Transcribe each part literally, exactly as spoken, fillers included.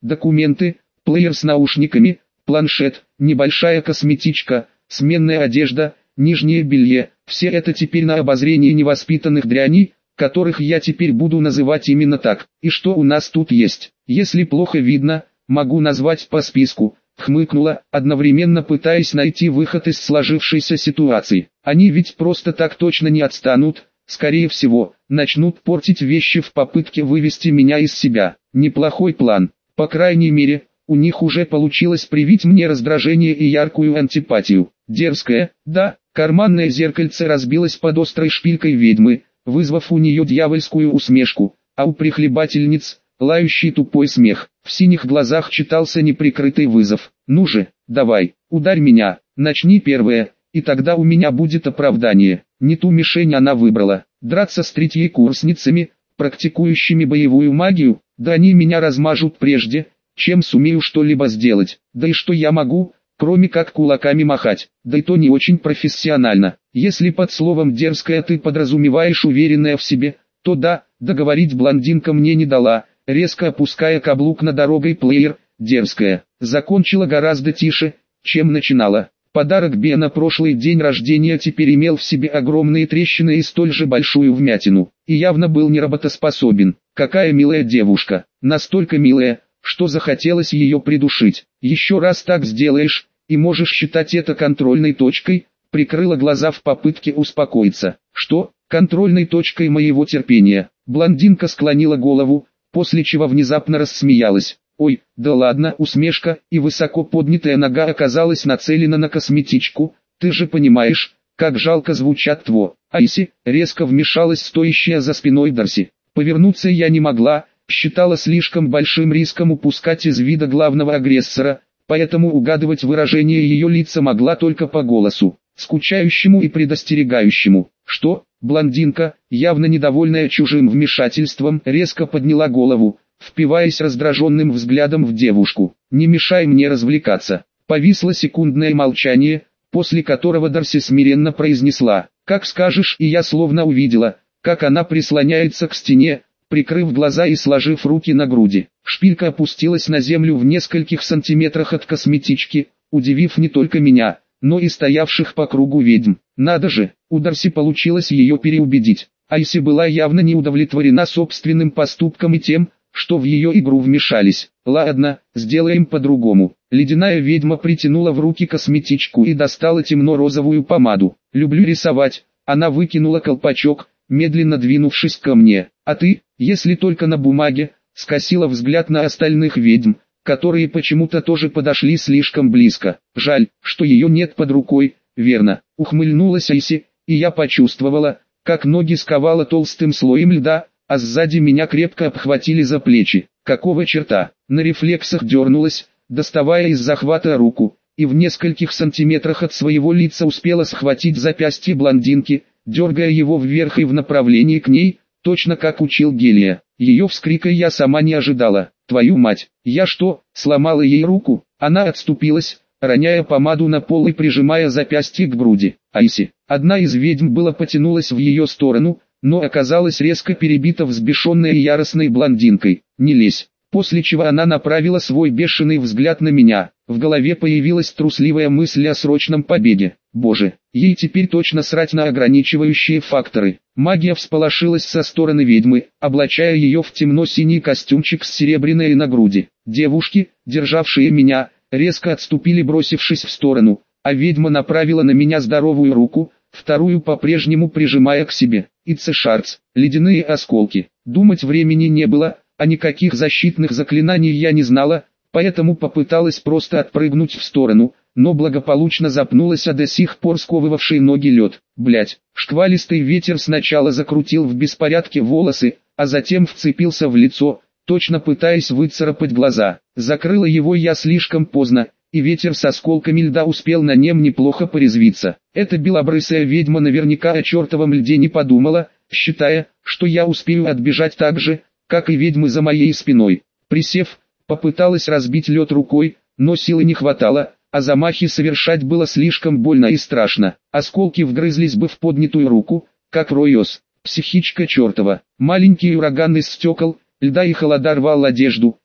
документы, плеер с наушниками, планшет, небольшая косметичка, сменная одежда, нижнее белье. Все это теперь на обозрение невоспитанных дряней, которых я теперь буду называть именно так. И что у нас тут есть? Если плохо видно, могу назвать по списку. Хмыкнула, одновременно пытаясь найти выход из сложившейся ситуации. Они ведь просто так точно не отстанут, скорее всего, начнут портить вещи в попытке вывести меня из себя. Неплохой план. По крайней мере, у них уже получилось привить мне раздражение и яркую антипатию. Дерзкое, да, карманное зеркальце разбилось под острой шпилькой ведьмы, вызвав у нее дьявольскую усмешку, а у прихлебательниц – лающий тупой смех. В синих глазах читался неприкрытый вызов. «Ну же, давай, ударь меня, начни первое, и тогда у меня будет оправдание». Не ту мишень она выбрала. Драться с третьекурсницами, практикующими боевую магию, да они меня размажут прежде, чем сумею что-либо сделать. Да и что я могу, кроме как кулаками махать, да и то не очень профессионально. Если под словом «дерзкая» ты подразумеваешь уверенная в себе, то да, договорить блондинка мне не дала, резко опуская каблук на дорогой плеер. Дерзкая закончила гораздо тише, чем начинала. Подарок Бе на прошлый день рождения теперь имел в себе огромные трещины и столь же большую вмятину, и явно был неработоспособен. Какая милая девушка, настолько милая, что захотелось ее придушить. Еще раз так сделаешь, и можешь считать это контрольной точкой. Прикрыла глаза в попытке успокоиться. Что, контрольной точкой моего терпения? Блондинка склонила голову, после чего внезапно рассмеялась. Ой, да ладно, усмешка, и высоко поднятая нога оказалась нацелена на косметичку. Ты же понимаешь, как жалко звучат тво. Айси, резко вмешалась стоящая за спиной Дарси. Повернуться я не могла, считала слишком большим риском упускать из вида главного агрессора, поэтому угадывать выражение ее лица могла только по голосу, скучающему и предостерегающему. Что? Блондинка, явно недовольная чужим вмешательством, резко подняла голову, впиваясь раздраженным взглядом в девушку. «Не мешай мне развлекаться». Повисло секундное молчание, после которого Дарси смиренно произнесла: «Как скажешь». И я словно увидела, как она прислоняется к стене, прикрыв глаза и сложив руки на груди. Шпилька опустилась на землю в нескольких сантиметрах от косметички, удивив не только меня, но и стоявших по кругу ведьм. Надо же, у Дарси получилось ее переубедить. Айси была явно не удовлетворена собственным поступком и тем, что в ее игру вмешались. Ладно, сделаем по-другому. Ледяная ведьма притянула в руки косметичку и достала темно-розовую помаду. Люблю рисовать. Она выкинула колпачок, медленно двинувшись ко мне. А ты, если только на бумаге, скосила взгляд на остальных ведьм, которые почему-то тоже подошли слишком близко. Жаль, что ее нет под рукой, верно. Ухмыльнулась Айси, и я почувствовала, как ноги сковало толстым слоем льда, а сзади меня крепко обхватили за плечи. Какого черта? На рефлексах дернулась, доставая из захвата руку, и в нескольких сантиметрах от своего лица успела схватить запястье блондинки, дергая его вверх и в направлении к ней, точно как учил Гелия. Ее вскрика я сама не ожидала. «Твою мать, я что, сломала ей руку?» Она отступилась, роняя помаду на пол и прижимая запястье к груди. Айси, одна из ведьм, было потянулась в ее сторону, но оказалась резко перебита взбешенной и яростной блондинкой. «Не лезь!» После чего она направила свой бешеный взгляд на меня. В голове появилась трусливая мысль о срочном побеге. Боже, ей теперь точно срать на ограничивающие факторы. Магия всполошилась со стороны ведьмы, облачая ее в темно-синий костюмчик с серебряной на груди. Девушки, державшие меня, резко отступили, бросившись в сторону, а ведьма направила на меня здоровую руку, вторую по-прежнему прижимая к себе. Итцешарц, ледяные осколки. Думать времени не было, а никаких защитных заклинаний я не знала, поэтому попыталась просто отпрыгнуть в сторону, но благополучно запнулась о до сих пор сковывавший ноги лед. Блять, шквалистый ветер сначала закрутил в беспорядке волосы, а затем вцепился в лицо, точно пытаясь выцарапать глаза. Закрыла его я слишком поздно, и ветер с осколками льда успел на нем неплохо порезвиться. Эта белобрысая ведьма наверняка о чертовом льде не подумала, считая, что я успею отбежать так же, как и ведьмы за моей спиной. Присев, попыталась разбить лед рукой, но силы не хватало, а замахи совершать было слишком больно и страшно. Осколки вгрызлись бы в поднятую руку, как рой ос. Психичка чертова. Маленький ураган из стекол, льда и холода рвал одежду, и,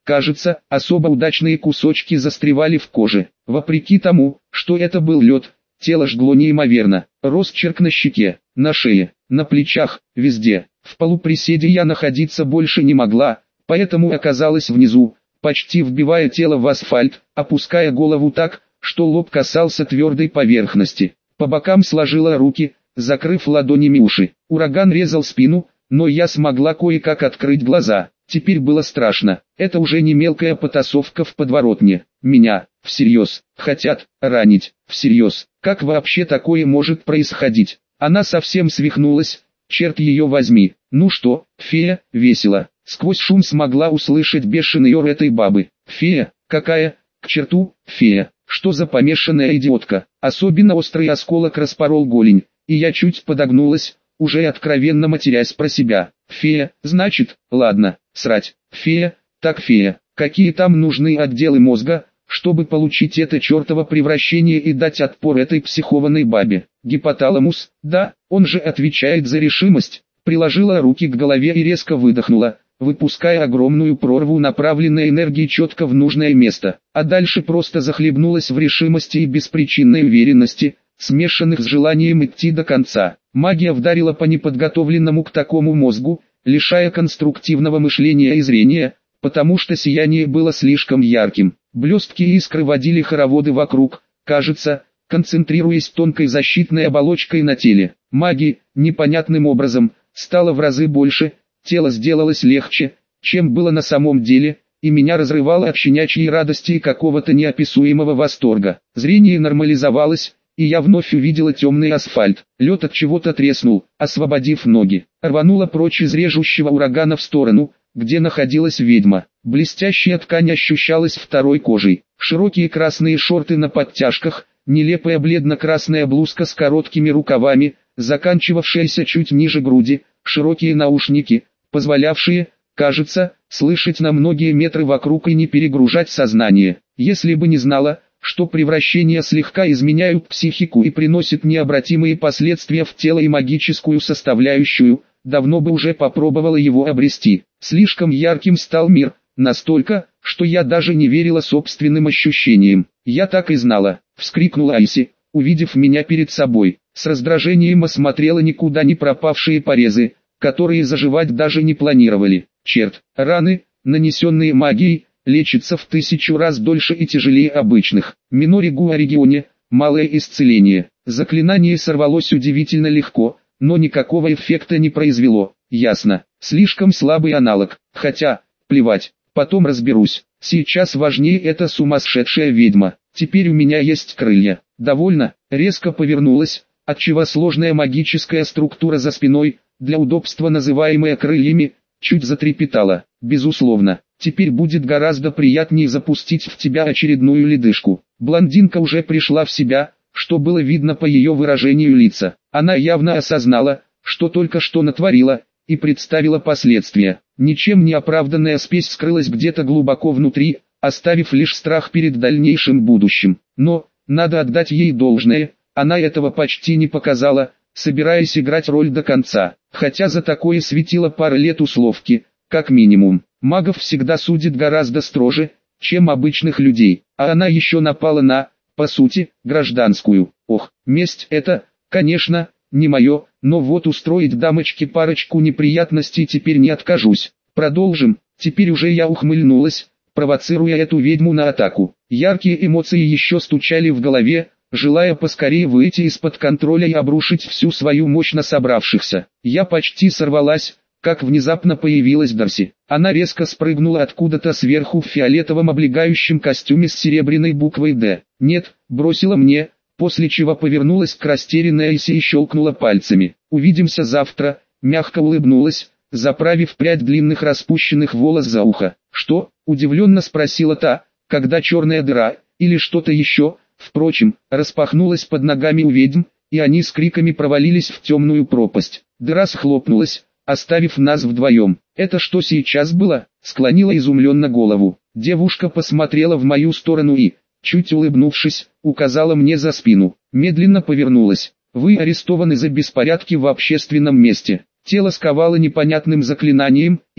Кажется, особо удачные кусочки застревали в коже. Вопреки тому, что это был лед, тело жгло неимоверно. Росчерк на щеке, на шее, на плечах, везде. В полуприседе я находиться больше не могла, поэтому оказалась внизу, почти вбивая тело в асфальт, опуская голову так, что лоб касался твердой поверхности. По бокам сложила руки, закрыв ладонями уши. Ураган резал спину, но я смогла кое-как открыть глаза. Теперь было страшно. Это уже не мелкая потасовка в подворотне. Меня, всерьез, хотят ранить. Всерьез. Как вообще такое может происходить? Она совсем свихнулась, черт ее возьми. Ну что, фея, весело. Сквозь шум смогла услышать бешеный ор этой бабы. Фея, какая, к черту, фея. Что за помешанная идиотка? Особенно острый осколок распорол голень, и я чуть подогнулась, уже откровенно матерясь про себя. Фея, значит, ладно, срать. Фея, так фея. Какие там нужны отделы мозга, чтобы получить это чертово превращение и дать отпор этой психованной бабе? Гипоталамус, да, он же отвечает за решимость. Приложила руки к голове и резко выдохнула, выпуская огромную прорву направленной энергии четко в нужное место, а дальше просто захлебнулась в решимости и беспричинной уверенности, смешанных с желанием идти до конца. Магия вдарила по неподготовленному к такому мозгу, лишая конструктивного мышления и зрения, потому что сияние было слишком ярким. Блестки и искры водили хороводы вокруг, кажется, концентрируясь тонкой защитной оболочкой на теле. Магии, непонятным образом, стало в разы больше, тело сделалось легче, чем было на самом деле, и меня разрывало от щенячьей радости и какого-то неописуемого восторга. Зрение нормализовалось, и я вновь увидела темный асфальт. Лед от чего-то треснул, освободив ноги. Рванула прочь из режущего урагана в сторону, где находилась ведьма. Блестящая ткань ощущалась второй кожей. Широкие красные шорты на подтяжках, нелепая бледно-красная блузка с короткими рукавами, заканчивавшаяся чуть ниже груди, широкие наушники, позволявшие, кажется, слышать на многие метры вокруг и не перегружать сознание. Если бы не знала, что превращения слегка изменяют психику и приносят необратимые последствия в тело и магическую составляющую, давно бы уже попробовала его обрести. Слишком ярким стал мир, настолько, что я даже не верила собственным ощущениям. Я так и знала, вскрикнула Айси, увидев меня перед собой. С раздражением осмотрела никуда не пропавшие порезы, которые заживать даже не планировали. Черт, раны, нанесенные магией, лечится в тысячу раз дольше и тяжелее обычных. Минори Гуа регионе, малое исцеление. Заклинание сорвалось удивительно легко, но никакого эффекта не произвело. Ясно, слишком слабый аналог, хотя, плевать, потом разберусь. Сейчас важнее эта сумасшедшая ведьма. Теперь у меня есть крылья. Довольно, резко повернулась, отчего сложная магическая структура за спиной, для удобства называемая крыльями, чуть затрепетала. Безусловно, теперь будет гораздо приятнее запустить в тебя очередную ледышку. Блондинка уже пришла в себя, что было видно по ее выражению лица. Она явно осознала, что только что натворила, и представила последствия. Ничем не оправданная спесь скрылась где-то глубоко внутри, оставив лишь страх перед дальнейшим будущим. Но, надо отдать ей должное, она этого почти не показала, собираясь играть роль до конца. Хотя за такое светило пара лет условки, как минимум. Магов всегда судят гораздо строже, чем обычных людей. А она еще напала на, по сути, гражданскую. Ох, месть это, конечно, не мое, но вот устроить дамочке парочку неприятностей теперь не откажусь. Продолжим. Теперь уже я ухмыльнулась, провоцируя эту ведьму на атаку. Яркие эмоции еще стучали в голове, желая поскорее выйти из-под контроля и обрушить всю свою мощь на собравшихся. Я почти сорвалась, как внезапно появилась Дарси. Она резко спрыгнула откуда-то сверху в фиолетовом облегающем костюме с серебряной буквой «Д». «Нет», бросила мне, после чего повернулась к растерянной Айси и щелкнула пальцами. «Увидимся завтра», мягко улыбнулась, заправив прядь длинных распущенных волос за ухо. «Что?» – удивленно спросила та, когда черная дыра, или что-то еще, впрочем, распахнулась под ногами у ведьм, и они с криками провалились в темную пропасть. Дыра схлопнулась, оставив нас вдвоем. «Это что сейчас было?» – склонила изумленно голову. Девушка посмотрела в мою сторону и, чуть улыбнувшись, указала мне за спину. Медленно повернулась. «Вы арестованы за беспорядки в общественном месте». Тело сковало непонятным заклинанием, и я,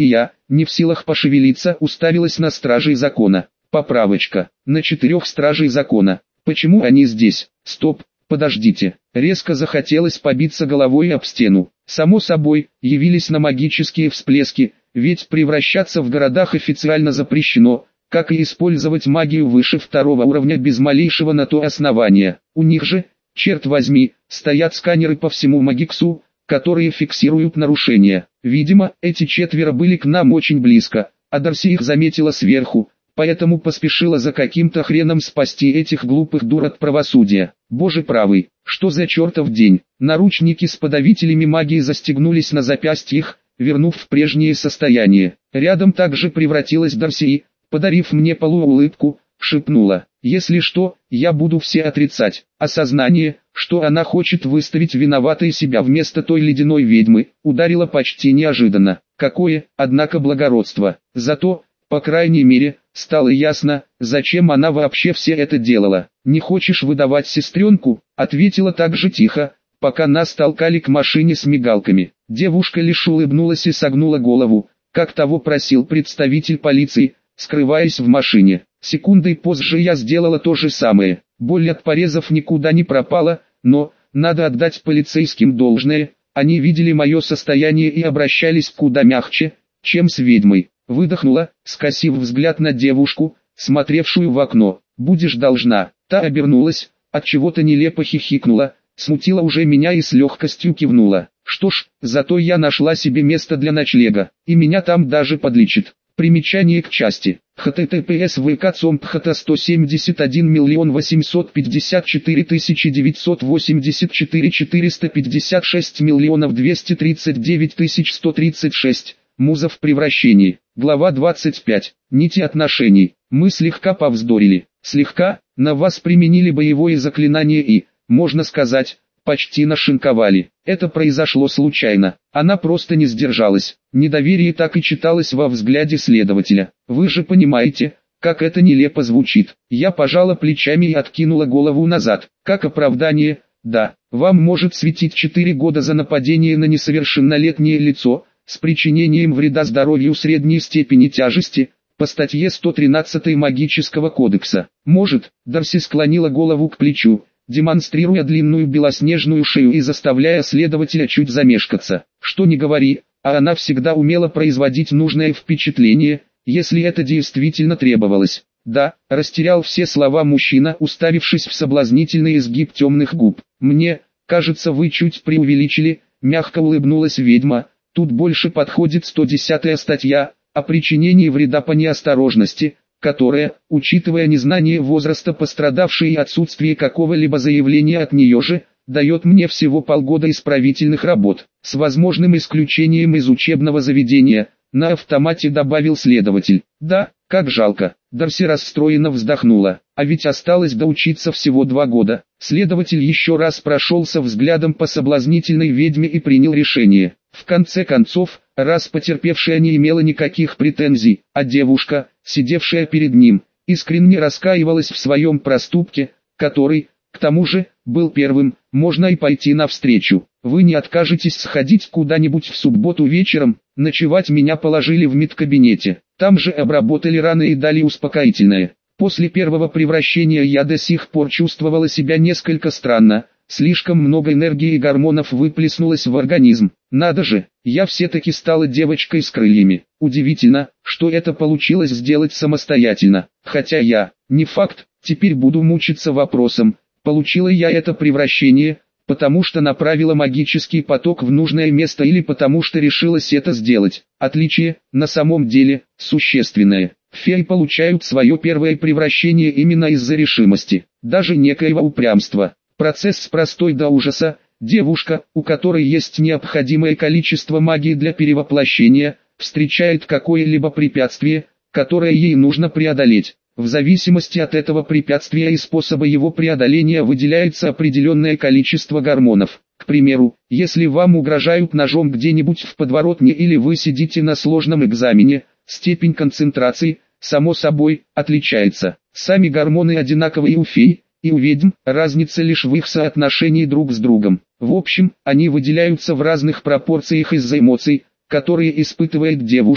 не в силах пошевелиться, уставилась на стражей закона. Поправочка. На четырех стражей закона. Почему они здесь? Стоп, подождите. Резко захотелось побиться головой об стену. Само собой, явились на магические всплески, ведь превращаться в городах официально запрещено, как и использовать магию выше второго уровня без малейшего на то основания. У них же, черт возьми, стоят сканеры по всему Магиксу, которые фиксируют нарушения. Видимо, эти четверо были к нам очень близко, а Дарси их заметила сверху, поэтому поспешила за каким-то хреном спасти этих глупых дур от правосудия. Боже правый, что за чертов день. Наручники с подавителями магии застегнулись на запястьях, вернув в прежнее состояние. Рядом также превратилась Дарси и, подарив мне полуулыбку, шепнула: «Если что, я буду все отрицать». Осознание, что она хочет выставить виноватой себя вместо той ледяной ведьмы, ударило почти неожиданно. Какое, однако, благородство. Зато, по крайней мере, стало ясно, зачем она вообще все это делала. «Не хочешь выдавать сестренку?» — ответила так же тихо, пока нас толкали к машине с мигалками. Девушка лишь улыбнулась и согнула голову, как того просил представитель полиции, скрываясь в машине. Секундой позже я сделала то же самое. Боль от порезов никуда не пропала, но, надо отдать полицейским должное, они видели мое состояние и обращались куда мягче, чем с ведьмой. Выдохнула, скосив взгляд на девушку, смотревшую в окно. «Будешь должна». Та обернулась, от чего-то нелепо хихикнула, смутила уже меня и с легкостью кивнула. Что ж, зато я нашла себе место для ночлега, и меня там даже подлечат. Примечание к части. https vk.com.pht сто семьдесят один миллион восемьсот пятьдесят четыре тысячи девятьсот восемьдесят четыре четыреста пятьдесят шесть миллионов двести тридцать девять тысяч сто тридцать шесть. Муза в превращении. Глава двадцать пять. Нити отношений. Мы слегка повздорили. Слегка, на вас применили боевое заклинание и, можно сказать, почти нашинковали. Это произошло случайно. Она просто не сдержалась. Недоверие так и читалось во взгляде следователя. Вы же понимаете, как это нелепо звучит. Я пожала плечами и откинула голову назад. Как оправдание, да, вам может светить четыре года за нападение на несовершеннолетнее лицо, с причинением вреда здоровью средней степени тяжести, по статье сто тринадцать Магического кодекса. Может, Дарси склонила голову к плечу, демонстрируя длинную белоснежную шею и заставляя следователя чуть замешкаться. Что ни говори, а она всегда умела производить нужное впечатление, если это действительно требовалось. Да, растерял все слова мужчина, уставившись в соблазнительный изгиб темных губ. Мне, кажется, вы чуть преувеличили, мягко улыбнулась ведьма. Тут больше подходит сто десятая статья, о причинении вреда по неосторожности, которая, учитывая незнание возраста пострадавшей и отсутствие какого-либо заявления от нее же, дает мне всего полгода исправительных работ, с возможным исключением из учебного заведения, на автомате добавил следователь. Да, как жалко. Дарси расстроенно вздохнула, а ведь осталось доучиться всего два года. Следователь еще раз прошелся взглядом по соблазнительной ведьме и принял решение. В конце концов, раз потерпевшая не имела никаких претензий, а девушка, сидевшая перед ним, искренне раскаивалась в своем проступке, который, к тому же, был первым, можно и пойти навстречу. Вы не откажетесь сходить куда-нибудь в субботу вечером, ночевать меня положили в медкабинете, там же обработали раны и дали успокоительное. После первого превращения я до сих пор чувствовала себя несколько странно. Слишком много энергии и гормонов выплеснулось в организм. Надо же, я все-таки стала девочкой с крыльями. Удивительно, что это получилось сделать самостоятельно. Хотя я, не факт, теперь буду мучиться вопросом, получила я это превращение, потому что направила магический поток в нужное место или потому что решилась это сделать. Отличие, на самом деле, существенное. Феи получают свое первое превращение именно из-за решимости, даже некоего упрямства. Процесс простой до ужаса. Девушка, у которой есть необходимое количество магии для перевоплощения, встречает какое-либо препятствие, которое ей нужно преодолеть. В зависимости от этого препятствия и способа его преодоления выделяется определенное количество гормонов. К примеру, если вам угрожают ножом где-нибудь в подворотне или вы сидите на сложном экзамене, степень концентрации, само собой, отличается. Сами гормоны одинаковые у фей и у ведьм, разница лишь в их соотношении друг с другом. В общем, они выделяются в разных пропорциях из-за эмоций, которые испытывает девушка,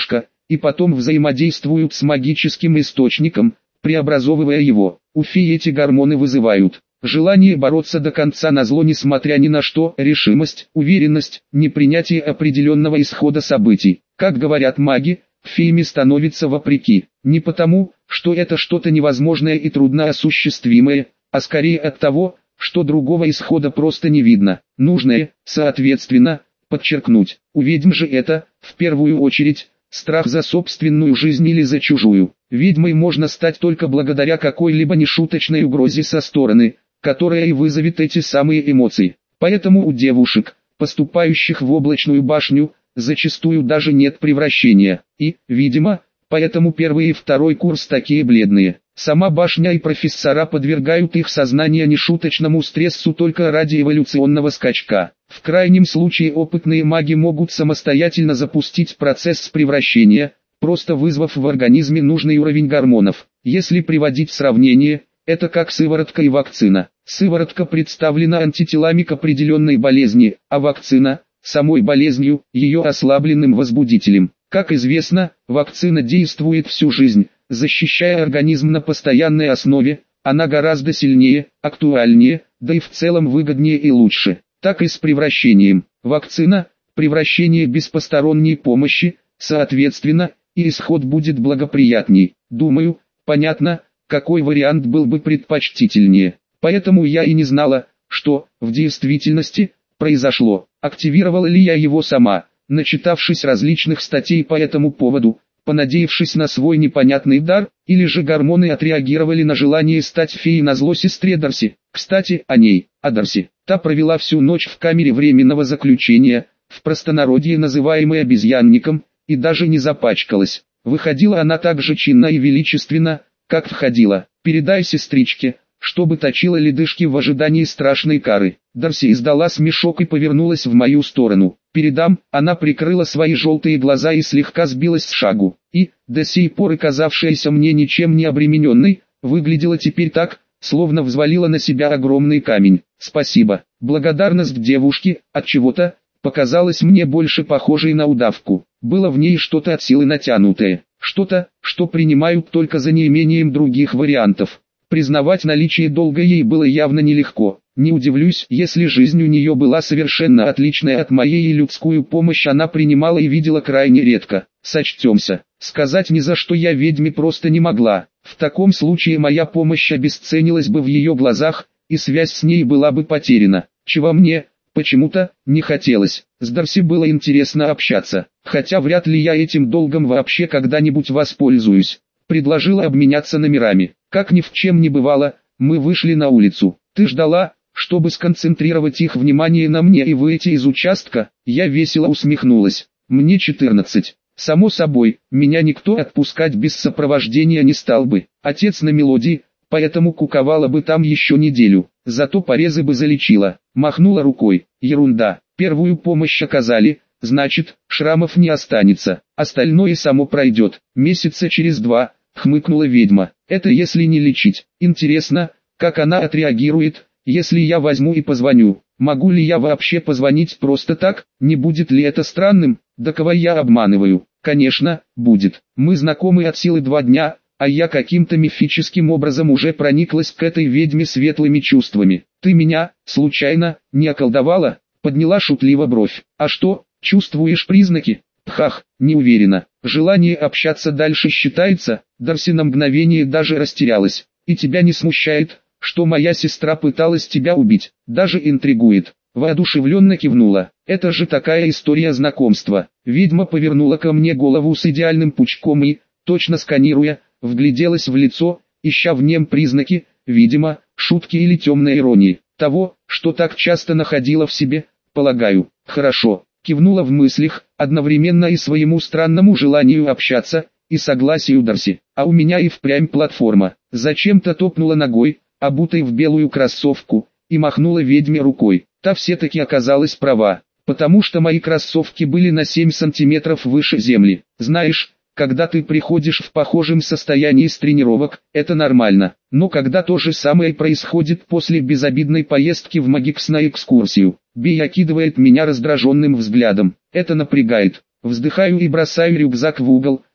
и потом взаимодействуют с магическим источником, преобразовывая его. У фей эти гормоны вызывают желание бороться до конца назло несмотря ни на что, решимость, уверенность, непринятие определенного исхода событий. Как говорят маги, феями становится вопреки, не потому, что это что-то невозможное и трудноосуществимое, а скорее от того, что другого исхода просто не видно. Нужное, соответственно, подчеркнуть. У ведьм же это, в первую очередь, страх за собственную жизнь или за чужую. Ведьмой можно стать только благодаря какой-либо нешуточной угрозе со стороны, которая и вызовет эти самые эмоции. Поэтому у девушек, поступающих в облачную башню, зачастую даже нет превращения. И, видимо, поэтому первый и второй курс такие бледные. Сама башня и профессора подвергают их сознание нешуточному стрессу только ради эволюционного скачка. В крайнем случае опытные маги могут самостоятельно запустить процесс превращения, просто вызвав в организме нужный уровень гормонов. Если приводить сравнение, это как сыворотка и вакцина. Сыворотка представлена антителами к определенной болезни, а вакцина – самой болезнью, ее ослабленным возбудителем. Как известно, вакцина действует всю жизнь, защищая организм на постоянной основе, она гораздо сильнее, актуальнее, да и в целом выгоднее и лучше. Так и с превращением. Вакцина – превращение без посторонней помощи, соответственно, и исход будет благоприятней. Думаю, понятно, какой вариант был бы предпочтительнее. Поэтому я и не знала, что, в действительности, произошло. Активировала ли я его сама, начитавшись различных статей по этому поводу, понадеявшись на свой непонятный дар, или же гормоны отреагировали на желание стать феей назло сестре Дарси. Кстати, о ней, о Дарси. Та провела всю ночь в камере временного заключения, в простонародье называемой обезьянником, и даже не запачкалась. Выходила она так же чинно и величественно, как входила. Передай сестричке, чтобы точила ледышки в ожидании страшной кары. Дарси издала смешок и повернулась в мою сторону. Передам, она прикрыла свои желтые глаза и слегка сбилась с шагу. И, до сей поры казавшаяся мне ничем не обремененной, выглядела теперь так, словно взвалила на себя огромный камень. Спасибо. Благодарность девушки, от чего-то, показалась мне больше похожей на удавку. Было в ней что-то от силы натянутое. Что-то, что принимают только за неимением других вариантов. Признавать наличие долга ей было явно нелегко. Не удивлюсь, если жизнь у нее была совершенно отличная от моей и людскую помощь она принимала и видела крайне редко. Сочтемся. Сказать ни за что я ведьме просто не могла. В таком случае моя помощь обесценилась бы в ее глазах, и связь с ней была бы потеряна. Чего мне, почему-то, не хотелось. С Дарси было интересно общаться, хотя вряд ли я этим долгом вообще когда-нибудь воспользуюсь. Предложила обменяться номерами. Как ни в чем не бывало, мы вышли на улицу. Ты ждала, чтобы сконцентрировать их внимание на мне и выйти из участка? Я весело усмехнулась. Мне четырнадцать. Само собой, меня никто отпускать без сопровождения не стал бы. Отец на мелодии, поэтому куковала бы там еще неделю. Зато порезы бы залечила. Махнула рукой. Ерунда. Первую помощь оказали, значит, шрамов не останется. Остальное само пройдет. Месяца через два, хмыкнула ведьма. Это если не лечить. Интересно, как она отреагирует, если я возьму и позвоню. Могу ли я вообще позвонить просто так? Не будет ли это странным? Да кого я обманываю? Конечно, будет. Мы знакомы от силы два дня, а я каким-то мифическим образом уже прониклась к этой ведьме светлыми чувствами. Ты меня, случайно, не околдовала? Подняла шутливо бровь. А что, чувствуешь признаки? Пхах, не уверена. Желание общаться дальше считается? Дарси на мгновение даже растерялась. И тебя не смущает, что моя сестра пыталась тебя убить? Даже интригует. Воодушевленно кивнула. Это же такая история знакомства. Ведьма повернула ко мне голову с идеальным пучком и, точно сканируя, вгляделась в лицо, ища в нем признаки, видимо, шутки или темной иронии. Того, что так часто находила в себе, полагаю. Хорошо. Кивнула в мыслях, одновременно и своему странному желанию общаться, и согласию Дарси. А у меня и впрямь платформа. Зачем-то топнула ногой, обутой в белую кроссовку, и махнула ведьме рукой. Та все-таки оказалась права, потому что мои кроссовки были на семь сантиметров выше земли. Знаешь, когда ты приходишь в похожем состоянии с тренировок, это нормально. Но когда то же самое происходит после безобидной поездки в Магикс на экскурсию, Бей окидывает меня раздраженным взглядом. Это напрягает. Вздыхаю и бросаю рюкзак в угол,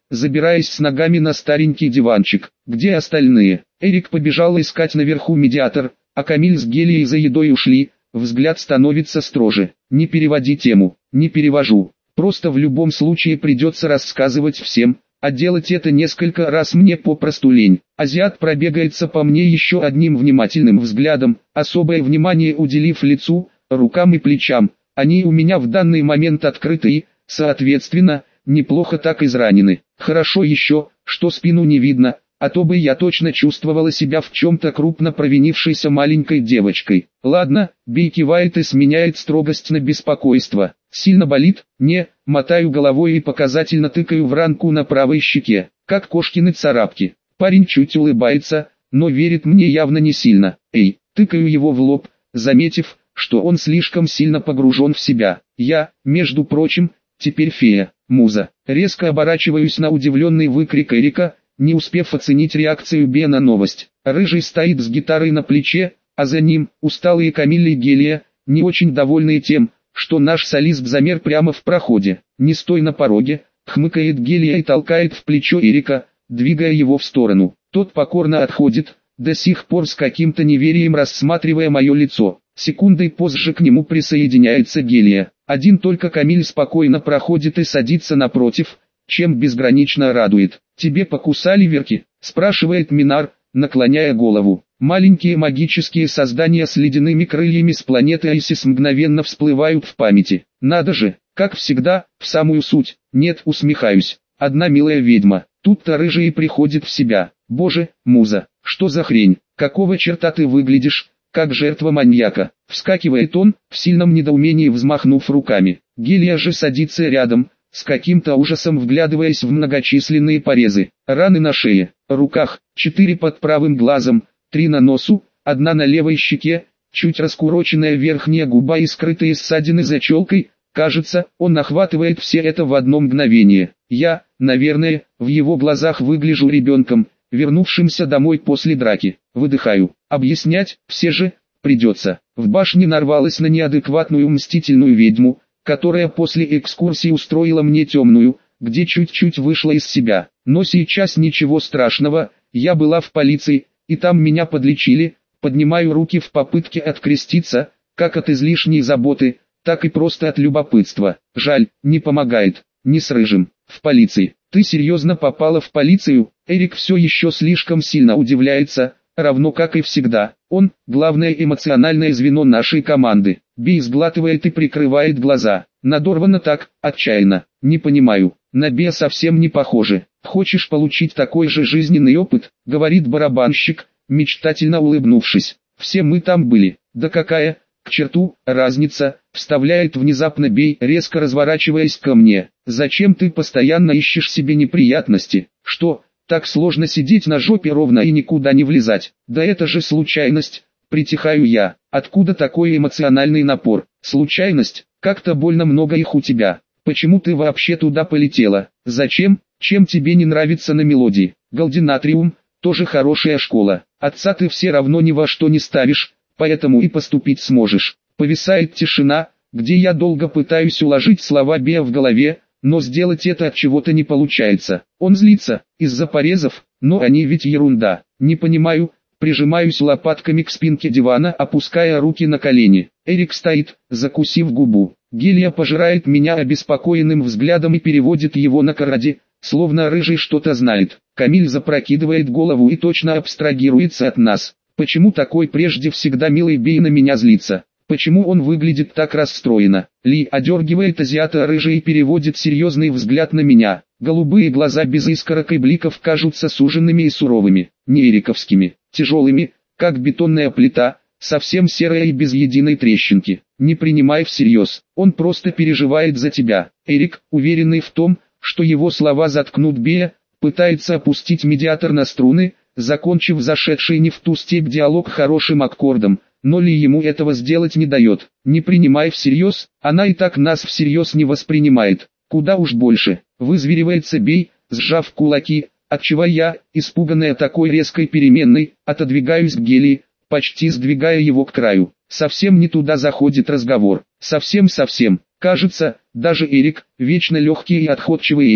забираясь с ногами на старенький диванчик. Где остальные? Эрик побежал искать наверху медиатор, а Камиль с Гелией за едой ушли. Взгляд становится строже. Не переводи тему. Не перевожу. Просто в любом случае придется рассказывать всем, а делать это несколько раз мне попросту лень. Азиат пробегается по мне еще одним внимательным взглядом, особое внимание уделив лицу, рукам и плечам. Они у меня в данный момент открыты и, соответственно, неплохо так изранены. Хорошо еще, что спину не видно, а то бы я точно чувствовала себя в чем-то крупно провинившейся маленькой девочкой. Ладно, Бей кивает и сменяет строгость на беспокойство. Сильно болит? Не, мотаю головой и показательно тыкаю в ранку на правой щеке, как кошкины царапки. Парень чуть улыбается, но верит мне явно не сильно. Эй, тыкаю его в лоб, заметив, что он слишком сильно погружен в себя. Я, между прочим, теперь фея, муза. Резко оборачиваюсь на удивленный выкрик Эрика, не успев оценить реакцию Бе на новость. Рыжий стоит с гитарой на плече, а за ним усталые Камиль и Гелия, не очень довольные тем, что наш солист замер прямо в проходе. «Не стой на пороге», — хмыкает Гелия и толкает в плечо Эрика, двигая его в сторону. Тот покорно отходит, до сих пор с каким-то неверием рассматривая мое лицо. Секундой позже к нему присоединяется Гелия. Один только Камиль спокойно проходит и садится напротив, чем безгранично радует. «Тебе покусали верки?» – спрашивает Минар, наклоняя голову. Маленькие магические создания с ледяными крыльями с планеты Айсис мгновенно всплывают в памяти. Надо же, как всегда, в самую суть. Нет, усмехаюсь. Одна милая ведьма. Тут-то рыжий приходит в себя. Боже, муза, что за хрень? Какого черта ты выглядишь, как жертва маньяка? Вскакивает он, в сильном недоумении взмахнув руками. Гелия же садится рядом, с каким-то ужасом вглядываясь в многочисленные порезы. Раны на шее, руках, четыре под правым глазом, три на носу, одна на левой щеке, чуть раскуроченная верхняя губа и скрытые ссадины за челкой. Кажется, он охватывает все это в одно мгновение. Я, наверное, в его глазах выгляжу ребенком, вернувшимся домой после драки. Выдыхаю. Объяснять, все же, придется. В башне нарвалась на неадекватную мстительную ведьму, которая после экскурсии устроила мне темную, где чуть-чуть вышла из себя. Но сейчас ничего страшного, я была в полиции, и там меня подлечили. Поднимаю руки в попытке откреститься, как от излишней заботы, так и просто от любопытства. Жаль, не помогает, не с рыжим. В полиции. Ты серьезно попала в полицию? Эрик все еще слишком сильно удивляется, равно как и всегда. Он – главное эмоциональное звено нашей команды. Бей сглатывает и прикрывает глаза. Надорвано так, отчаянно. Не понимаю, на Бе совсем не похоже. Хочешь получить такой же жизненный опыт, говорит барабанщик, мечтательно улыбнувшись. Все мы там были. Да какая, к черту, разница, вставляет внезапно Бей, резко разворачиваясь ко мне. Зачем ты постоянно ищешь себе неприятности? Что, так сложно сидеть на жопе ровно и никуда не влезать? Да это же случайность, притихаю я. Откуда такой эмоциональный напор? Случайность? Как-то больно много их у тебя. Почему ты вообще туда полетела? Зачем? Чем тебе не нравится на мелодии? Галдинатриум, тоже хорошая школа. Отца ты все равно ни во что не ставишь, поэтому и поступить сможешь. Повисает тишина, где я долго пытаюсь уложить слова Беа в голове, но сделать это от чего-то не получается. Он злится, из-за порезов, но они ведь ерунда. Не понимаю, прижимаюсь лопатками к спинке дивана, опуская руки на колени. Эрик стоит, закусив губу. Гелия пожирает меня обеспокоенным взглядом и переводит его на Каради, словно рыжий что-то знает. Камиль запрокидывает голову и точно абстрагируется от нас. Почему такой прежде всегда милый Бей на меня злится? Почему он выглядит так расстроенно? Ли одергивает азиата рыжий и переводит серьезный взгляд на меня. Голубые глаза без искорок и бликов кажутся суженными и суровыми, не эриковскими, тяжелыми, как бетонная плита, совсем серая и без единой трещинки. Не принимай всерьез, он просто переживает за тебя. Эрик, уверенный в том, что его слова заткнут Бея, пытается опустить медиатор на струны, закончив зашедший не в ту степь диалог хорошим аккордом. Но Ли ему этого сделать не дает. Не принимай всерьез, она и так нас всерьез не воспринимает. Куда уж больше. Вызверивается Бей, сжав кулаки, отчего я, испуганная такой резкой переменной, отодвигаюсь к Гелии, почти сдвигая его к краю. Совсем не туда заходит разговор. Совсем-совсем. Кажется, даже Эрик, вечно легкий и отходчивый Эрик,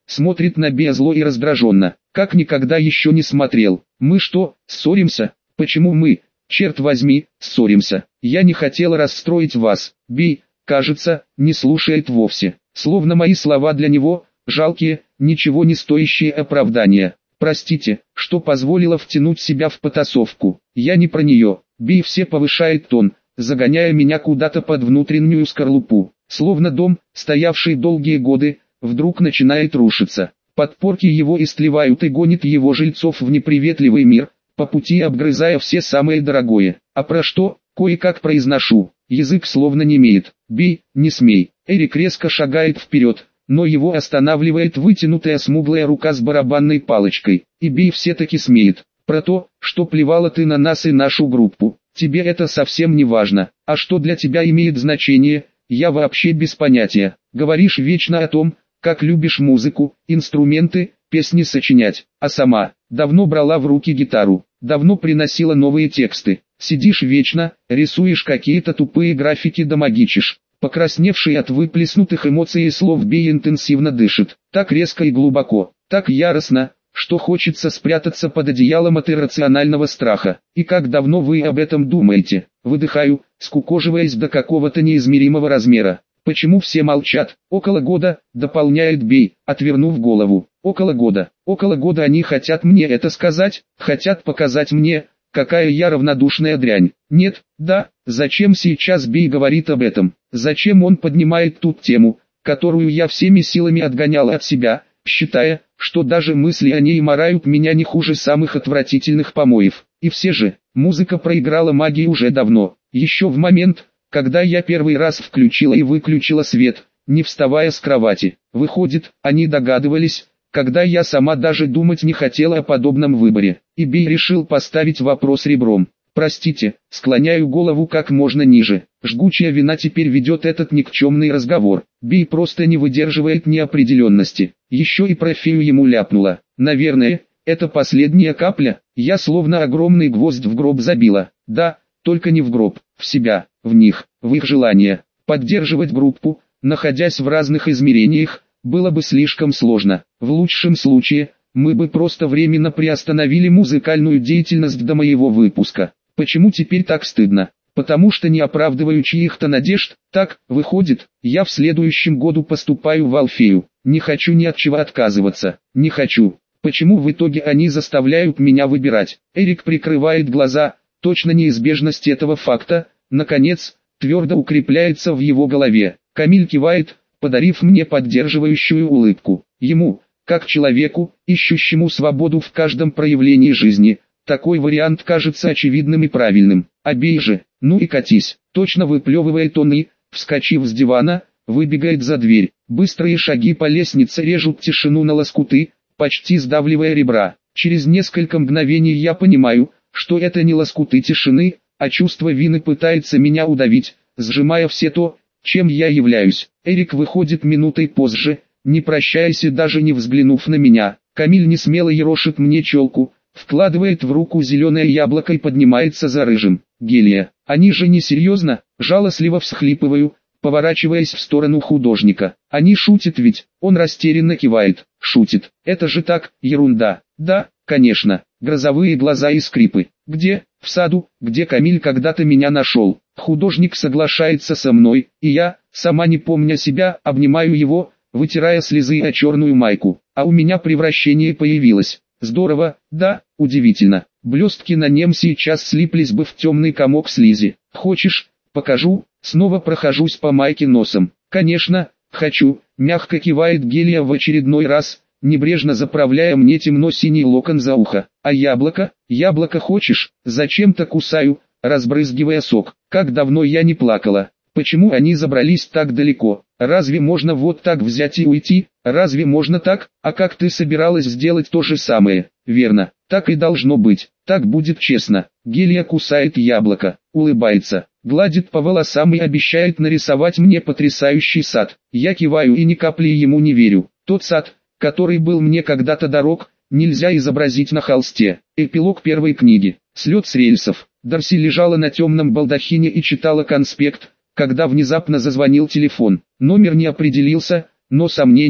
смотрит на Бея зло и раздраженно, как никогда еще не смотрел. Мы что, ссоримся? Почему мы, черт возьми, ссоримся? Я не хотела расстроить вас. Бей, кажется, не слушает вовсе. Словно мои слова для него, жалкие, ничего не стоящие оправдания. Простите, что позволила втянуть себя в потасовку. Я не про нее. Бей все повышает тон, загоняя меня куда-то под внутреннюю скорлупу. Словно дом, стоявший долгие годы, вдруг начинает рушиться. Подпорки его истлевают и гонит его жильцов в неприветливый мир, по пути обгрызая все самое дорогое. А про что, кое-как произношу, язык словно немеет. Бей, не смей. Эрик резко шагает вперед, но его останавливает вытянутая смуглая рука с барабанной палочкой. И Бей все-таки смеет. Про то, что плевала ты на нас и нашу группу. Тебе это совсем не важно. А что для тебя имеет значение, я вообще без понятия. Говоришь вечно о том, как любишь музыку, инструменты, песни сочинять, а сама давно брала в руки гитару, давно приносила новые тексты. Сидишь вечно, рисуешь какие-то тупые графики да магичишь. Покрасневший от выплеснутых эмоций и слов Бей интенсивно дышит, так резко и глубоко, так яростно, что хочется спрятаться под одеялом от иррационального страха. И как давно вы об этом думаете? Выдыхаю, скукоживаясь до какого-то неизмеримого размера. Почему все молчат? Около года, дополняет Бей, отвернув голову. Около года. Около года они хотят мне это сказать, хотят показать мне, какая я равнодушная дрянь. Нет, да, зачем сейчас Бей говорит об этом? Зачем он поднимает ту тему, которую я всеми силами отгонял от себя, считая, что даже мысли о ней морают меня не хуже самых отвратительных помоев. И все же, музыка проиграла магии уже давно, еще в момент, когда я первый раз включила и выключила свет, не вставая с кровати. Выходит, они догадывались, когда я сама даже думать не хотела о подобном выборе. И Бей решил поставить вопрос ребром. Простите, склоняю голову как можно ниже. Жгучая вина теперь ведет этот никчемный разговор. Бей просто не выдерживает неопределенности. Еще и про фею ему ляпнула. Наверное, это последняя капля. Я словно огромный гвоздь в гроб забила. Да, только не в гроб, в себя, в них, в их желание. Поддерживать группу, находясь в разных измерениях, было бы слишком сложно. В лучшем случае, мы бы просто временно приостановили музыкальную деятельность до моего выпуска. Почему теперь так стыдно? Потому что не оправдываю чьих-то надежд. Так, выходит, я в следующем году поступаю в Алфею. Не хочу ни от чего отказываться. Не хочу. Почему в итоге они заставляют меня выбирать? Эрик прикрывает глаза. Точно неизбежность этого факта, наконец, твердо укрепляется в его голове. Камиль кивает, подарив мне поддерживающую улыбку. Ему, как человеку, ищущему свободу в каждом проявлении жизни, такой вариант кажется очевидным и правильным. А Бей же, ну и катись, точно выплевывает он и, вскочив с дивана, выбегает за дверь. Быстрые шаги по лестнице режут тишину на лоскуты, почти сдавливая ребра. Через несколько мгновений я понимаю, что это не лоскуты тишины, а чувство вины пытается меня удавить, сжимая все то, чем я являюсь. Эрик выходит минутой позже, не прощаясь и даже не взглянув на меня. Камиль несмело ерошит мне челку, вкладывает в руку зеленое яблоко и поднимается за рыжим. Гелия, они же не серьезно, жалостливо всхлипываю, поворачиваясь в сторону художника. Они шутят ведь, он растерянно кивает, шутит. Это же так, ерунда. Да, конечно, грозовые глаза и скрипы. Где? В саду, где Камиль когда-то меня нашел. Художник соглашается со мной, и я, сама не помня себя, обнимаю его, вытирая слезы о черную майку. А у меня превращение появилось. Здорово, да, удивительно. Блестки на нем сейчас слиплись бы в темный комок слизи. Хочешь, покажу? Снова прохожусь по майке носом. Конечно, хочу. Мягко кивает Гелия в очередной раз, небрежно заправляя мне темно-синий локон за ухо. А яблоко? Яблоко хочешь? Зачем-то кусаю, разбрызгивая сок. Как давно я не плакала. Почему они забрались так далеко? Разве можно вот так взять и уйти? Разве можно так? А как ты собиралась сделать то же самое? Верно, так и должно быть. Так будет честно. Гелия кусает яблоко, улыбается, гладит по волосам и обещает нарисовать мне потрясающий сад. Я киваю и ни капли ему не верю. Тот сад, который был мне когда-то дорог, нельзя изобразить на холсте. Эпилог первой книги. Слет с рельсов. Дарси лежала на темном балдахине и читала конспект, когда внезапно зазвонил телефон. Номер не определился, но сомнений,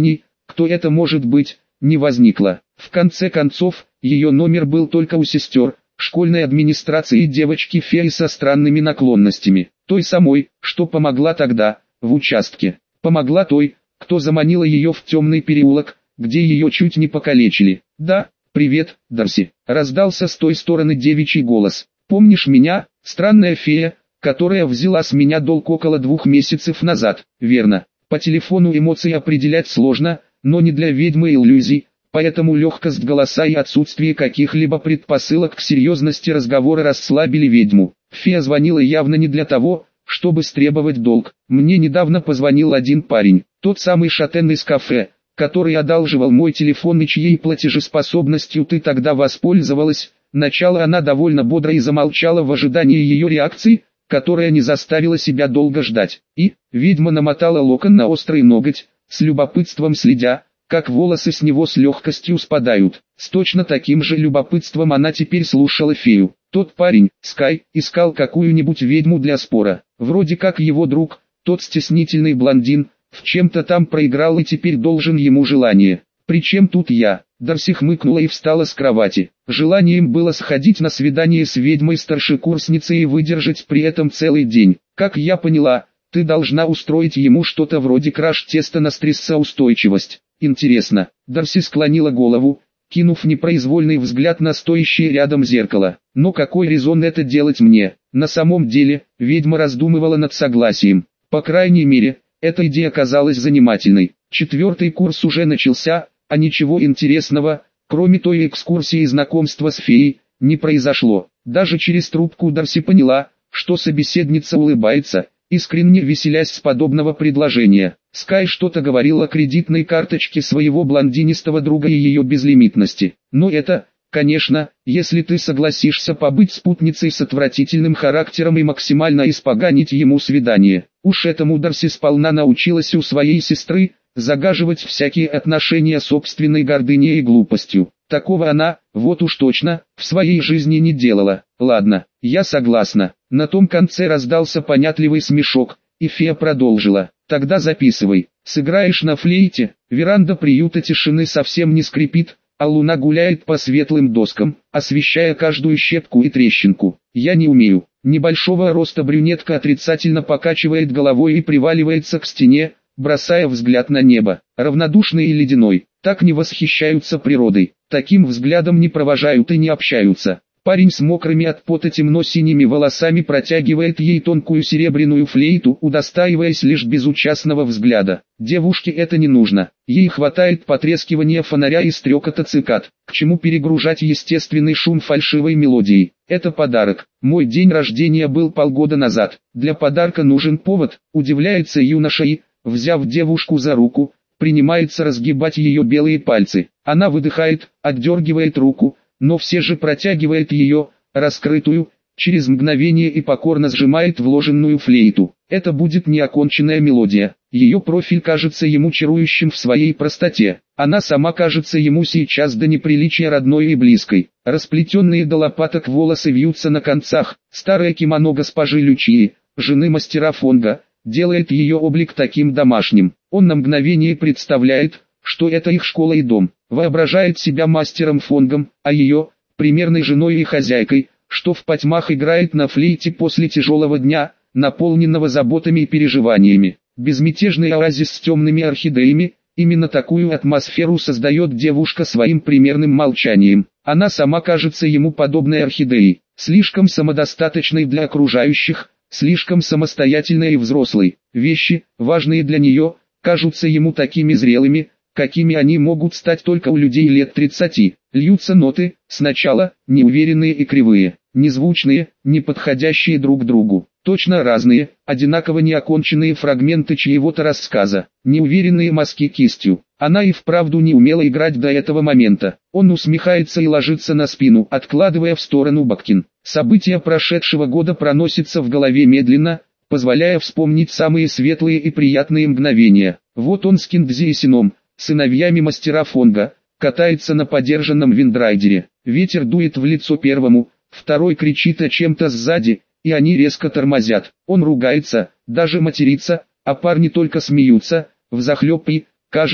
кто это может быть, не возникло. В конце концов, ее номер был только у сестер, школьной администрации и девочки-феи со странными наклонностями. Той самой, что помогла тогда, в участке. Помогла той, кто заманила ее в темный переулок, где ее чуть не покалечили. «Да, привет, Дарси», — раздался с той стороны девичий голос. «Помнишь меня, странная фея, которая взяла с меня долг около двух месяцев назад?» «Верно. По телефону эмоции определять сложно, но не для ведьмы иллюзий, поэтому легкость голоса и отсутствие каких-либо предпосылок к серьезности разговора расслабили ведьму. Фея звонила явно не для того, чтобы стребовать долг. Мне недавно позвонил один парень, тот самый шатен из кафе, который одалживал мой телефон и чьей платежеспособностью ты тогда воспользовалась. Начала она довольно бодро и замолчала в ожидании ее реакции, которая не заставила себя долго ждать. И, ведьма намотала локон на острый ноготь, с любопытством следя, как волосы с него с легкостью спадают. С точно таким же любопытством она теперь слушала фею. Тот парень, Скай, искал какую-нибудь ведьму для спора. Вроде как его друг, тот стеснительный блондин, в чем-то там проиграл и теперь должен ему желание. «Причем тут я?» Дарси хмыкнула и встала с кровати. Желанием было сходить на свидание с ведьмой-старшекурсницей и выдержать при этом целый день. «Как я поняла, ты должна устроить ему что-то вроде краш-теста на стрессоустойчивость. Интересно». Дарси склонила голову, кинув непроизвольный взгляд на стоящее рядом зеркало. «Но какой резон это делать мне?» На самом деле, ведьма раздумывала над согласием. По крайней мере, эта идея казалась занимательной. Четвертый курс уже начался, а ничего интересного, кроме той экскурсии и знакомства с феей, не произошло. Даже через трубку Дарси поняла, что собеседница улыбается, искренне веселясь с подобного предложения. Скай что-то говорил о кредитной карточке своего блондинистого друга и ее безлимитности. Но это, конечно, если ты согласишься побыть спутницей с отвратительным характером и максимально испоганить ему свидание. Уж этому Дарси сполна научилась у своей сестры, загаживать всякие отношения собственной гордыней и глупостью. Такого она, вот уж точно, в своей жизни не делала. «Ладно, я согласна». На том конце раздался понятливый смешок, и фея продолжила. «Тогда записывай. Сыграешь на флейте, веранда приюта тишины совсем не скрипит, а луна гуляет по светлым доскам, освещая каждую щепку и трещинку. Я не умею». Небольшого роста брюнетка отрицательно покачивает головой и приваливается к стене, бросая взгляд на небо. Равнодушный и ледяной, так не восхищаются природой, таким взглядом не провожают и не общаются. Парень с мокрыми от пота темно-синими волосами протягивает ей тонкую серебряную флейту, удостаиваясь лишь безучастного взгляда. Девушке это не нужно, ей хватает потрескивания фонаря и стрекота цикад. К чему перегружать естественный шум фальшивой мелодией? Это подарок. Мой день рождения был полгода назад. Для подарка нужен повод, удивляется юноша и, взяв девушку за руку, принимается разгибать ее белые пальцы. Она выдыхает, отдергивает руку, но все же протягивает ее, раскрытую, через мгновение и покорно сжимает вложенную флейту. Это будет неоконченная мелодия. Ее профиль кажется ему чарующим в своей простоте. Она сама кажется ему сейчас до неприличия родной и близкой. Расплетенные до лопаток волосы вьются на концах. Старое кимоно госпожи Лючии, жены мастера Фонга, делает ее облик таким домашним. Он на мгновение представляет, что это их школа и дом. Воображает себя мастером Фонгом, а ее – примерной женой и хозяйкой, что в потьмах играет на флейте после тяжелого дня, наполненного заботами и переживаниями. Безмятежный оазис с темными орхидеями, именно такую атмосферу создает девушка своим примерным молчанием. Она сама кажется ему подобной орхидеей, слишком самодостаточной для окружающих, слишком самостоятельной и взрослой. Вещи, важные для нее, кажутся ему такими зрелыми, какими они могут стать только у людей лет тридцати. Льются ноты, сначала, неуверенные и кривые, незвучные, не подходящие друг другу. Точно разные, одинаково неоконченные фрагменты чьего-то рассказа, неуверенные мазки кистью. Она и вправду не умела играть до этого момента. Он усмехается и ложится на спину, откладывая в сторону Баккин. События прошедшего года проносятся в голове медленно, позволяя вспомнить самые светлые и приятные мгновения. Вот он с Киндзи и Сином, сыновьями мастера Фонга, катается на подержанном виндрайдере. Ветер дует в лицо первому, второй кричит о чем-то сзади, и они резко тормозят. Он ругается, даже матерится, а парни только смеются, взахлеб и, кажется,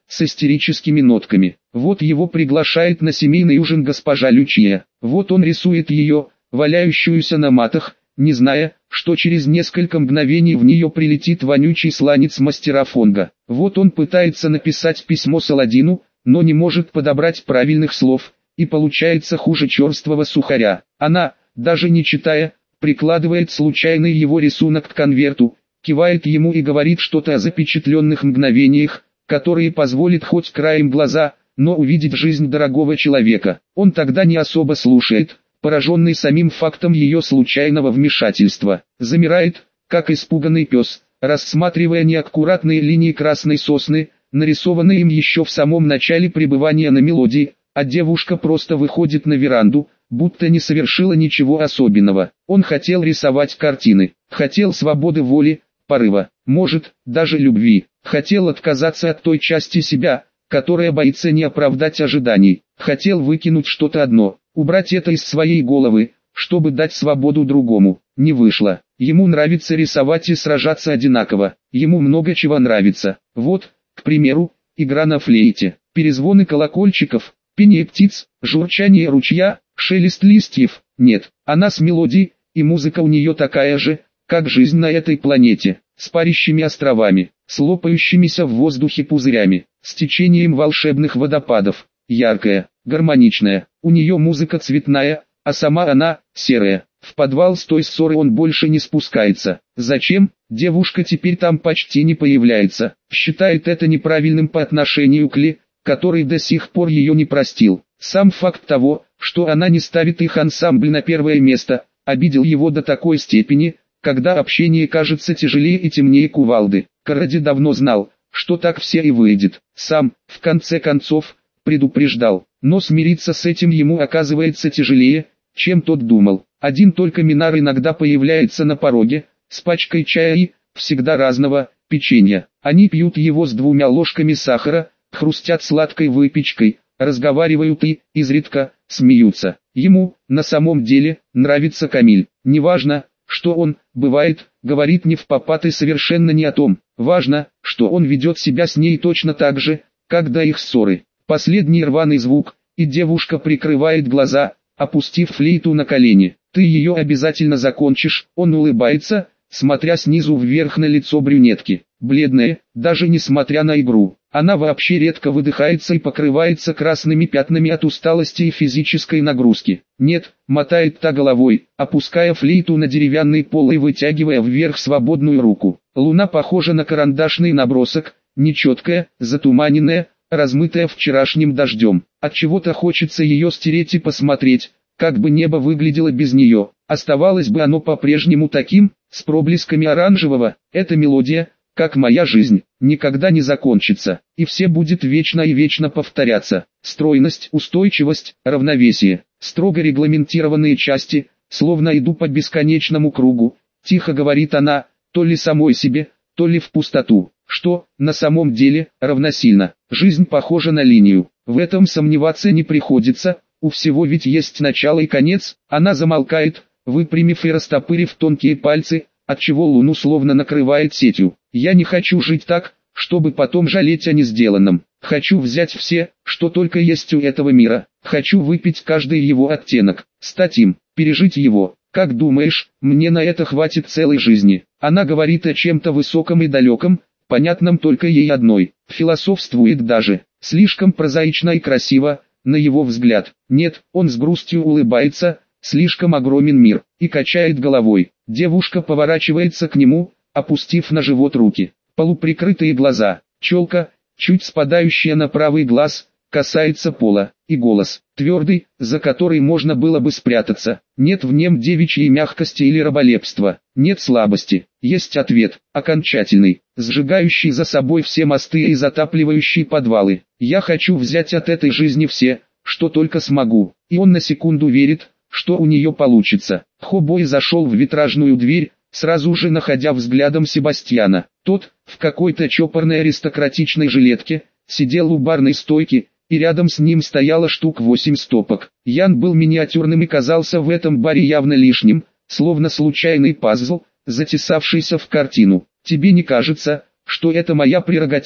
с истерическими нотками. Вот его приглашает на семейный ужин госпожа Лючия. Вот он рисует ее, валяющуюся на матах, не зная, что через несколько мгновений в нее прилетит вонючий сланец мастера Фонга. Вот он пытается написать письмо Саладину, но не может подобрать правильных слов, и получается хуже черствого сухаря. Она, даже не читая, прикладывает случайный его рисунок к конверту, кивает ему и говорит что-то о запечатленных мгновениях, которые позволит хоть краем глаза, но увидеть жизнь дорогого человека. Он тогда не особо слушает, пораженный самим фактом ее случайного вмешательства. Замирает, как испуганный пес, рассматривая неаккуратные линии красной сосны, нарисованные им еще в самом начале пребывания на мелодии, а девушка просто выходит на веранду, будто не совершила ничего особенного. Он хотел рисовать картины, хотел свободы воли, порыва, может, даже любви, хотел отказаться от той части себя, которая боится не оправдать ожиданий, хотел выкинуть что-то одно, убрать это из своей головы, чтобы дать свободу другому. Не вышло. Ему нравится рисовать и сражаться одинаково, ему много чего нравится. Вот, к примеру, игра на флейте, перезвоны колокольчиков, пение птиц, журчание ручья, шелест листьев. Нет, она с мелодией, и музыка у нее такая же, как жизнь на этой планете, с парящими островами, с лопающимися в воздухе пузырями, с течением волшебных водопадов, яркая, гармоничная. У нее музыка цветная, а сама она серая. В подвал с той ссоры он больше не спускается. Зачем? Девушка теперь там почти не появляется. Считает это неправильным по отношению к Ли, который до сих пор ее не простил. Сам факт того, что она не ставит их ансамбль на первое место, обидел его до такой степени, когда общение кажется тяжелее и темнее кувалды. Каради давно знал, что так все и выйдет. Сам, в конце концов, предупреждал, но смириться с этим ему оказывается тяжелее, чем тот думал. Один только Минар иногда появляется на пороге, с пачкой чая и, всегда разного, печенья. Они пьют его с двумя ложками сахара, хрустят сладкой выпечкой, разговаривают и, изредка, смеются. Ему, на самом деле, нравится Камиль. Неважно, что он, бывает, говорит не впопад и совершенно не о том. Важно, что он ведет себя с ней точно так же, как до их ссоры. Последний рваный звук, и девушка прикрывает глаза, опустив флейту на колени. «Ты ее обязательно закончишь», он улыбается, смотря снизу вверх на лицо брюнетки. Бледная, даже несмотря на игру. Она вообще редко выдыхается и покрывается красными пятнами от усталости и физической нагрузки. «Нет», мотает та головой, опуская флейту на деревянный пол и вытягивая вверх свободную руку. Луна похожа на карандашный набросок, нечеткая, затуманенная, размытая вчерашним дождем. Отчего-то хочется ее стереть и посмотреть, как бы небо выглядело без нее. Оставалось бы оно по-прежнему таким, с проблесками оранжевого. Эта мелодия, как моя жизнь, никогда не закончится, и все будет вечно и вечно повторяться. Стройность, устойчивость, равновесие, строго регламентированные части, словно иду по бесконечному кругу, тихо говорит она, то ли самой себе, то ли в пустоту, что, на самом деле, равносильно. Жизнь похожа на линию, в этом сомневаться не приходится, у всего ведь есть начало и конец. Она замолкает, выпрямив и растопырив тонкие пальцы, отчего луну словно накрывает сетью. Я не хочу жить так, чтобы потом жалеть о несделанном. Хочу взять все, что только есть у этого мира. Хочу выпить каждый его оттенок, стать им, пережить его. Как думаешь, мне на это хватит целой жизни? Она говорит о чем-то высоком и далеком, понятном только ей одной. Философствует даже, слишком прозаично и красиво, на его взгляд. Нет, он с грустью улыбается, слишком огромен мир, и качает головой. Девушка поворачивается к нему, опустив на живот руки. Полуприкрытые глаза, челка, чуть спадающая на правый глаз, касается пола, и голос, твердый, за который можно было бы спрятаться. Нет в нем девичьей мягкости или раболепства, нет слабости, есть ответ, окончательный, сжигающий за собой все мосты и затапливающий подвалы. Я хочу взять от этой жизни все, что только смогу, и он на секунду верит, что у нее получится. Хобой зашел в витражную дверь, сразу же находя взглядом Себастьяна. Тот, в какой-то чопорной аристократичной жилетке, сидел у барной стойки, и рядом с ним стояло штук восемь стопок. Ян был миниатюрным и казался в этом баре явно лишним, словно случайный пазл, затесавшийся в картину. «Тебе не кажется, что это моя прерогатива?»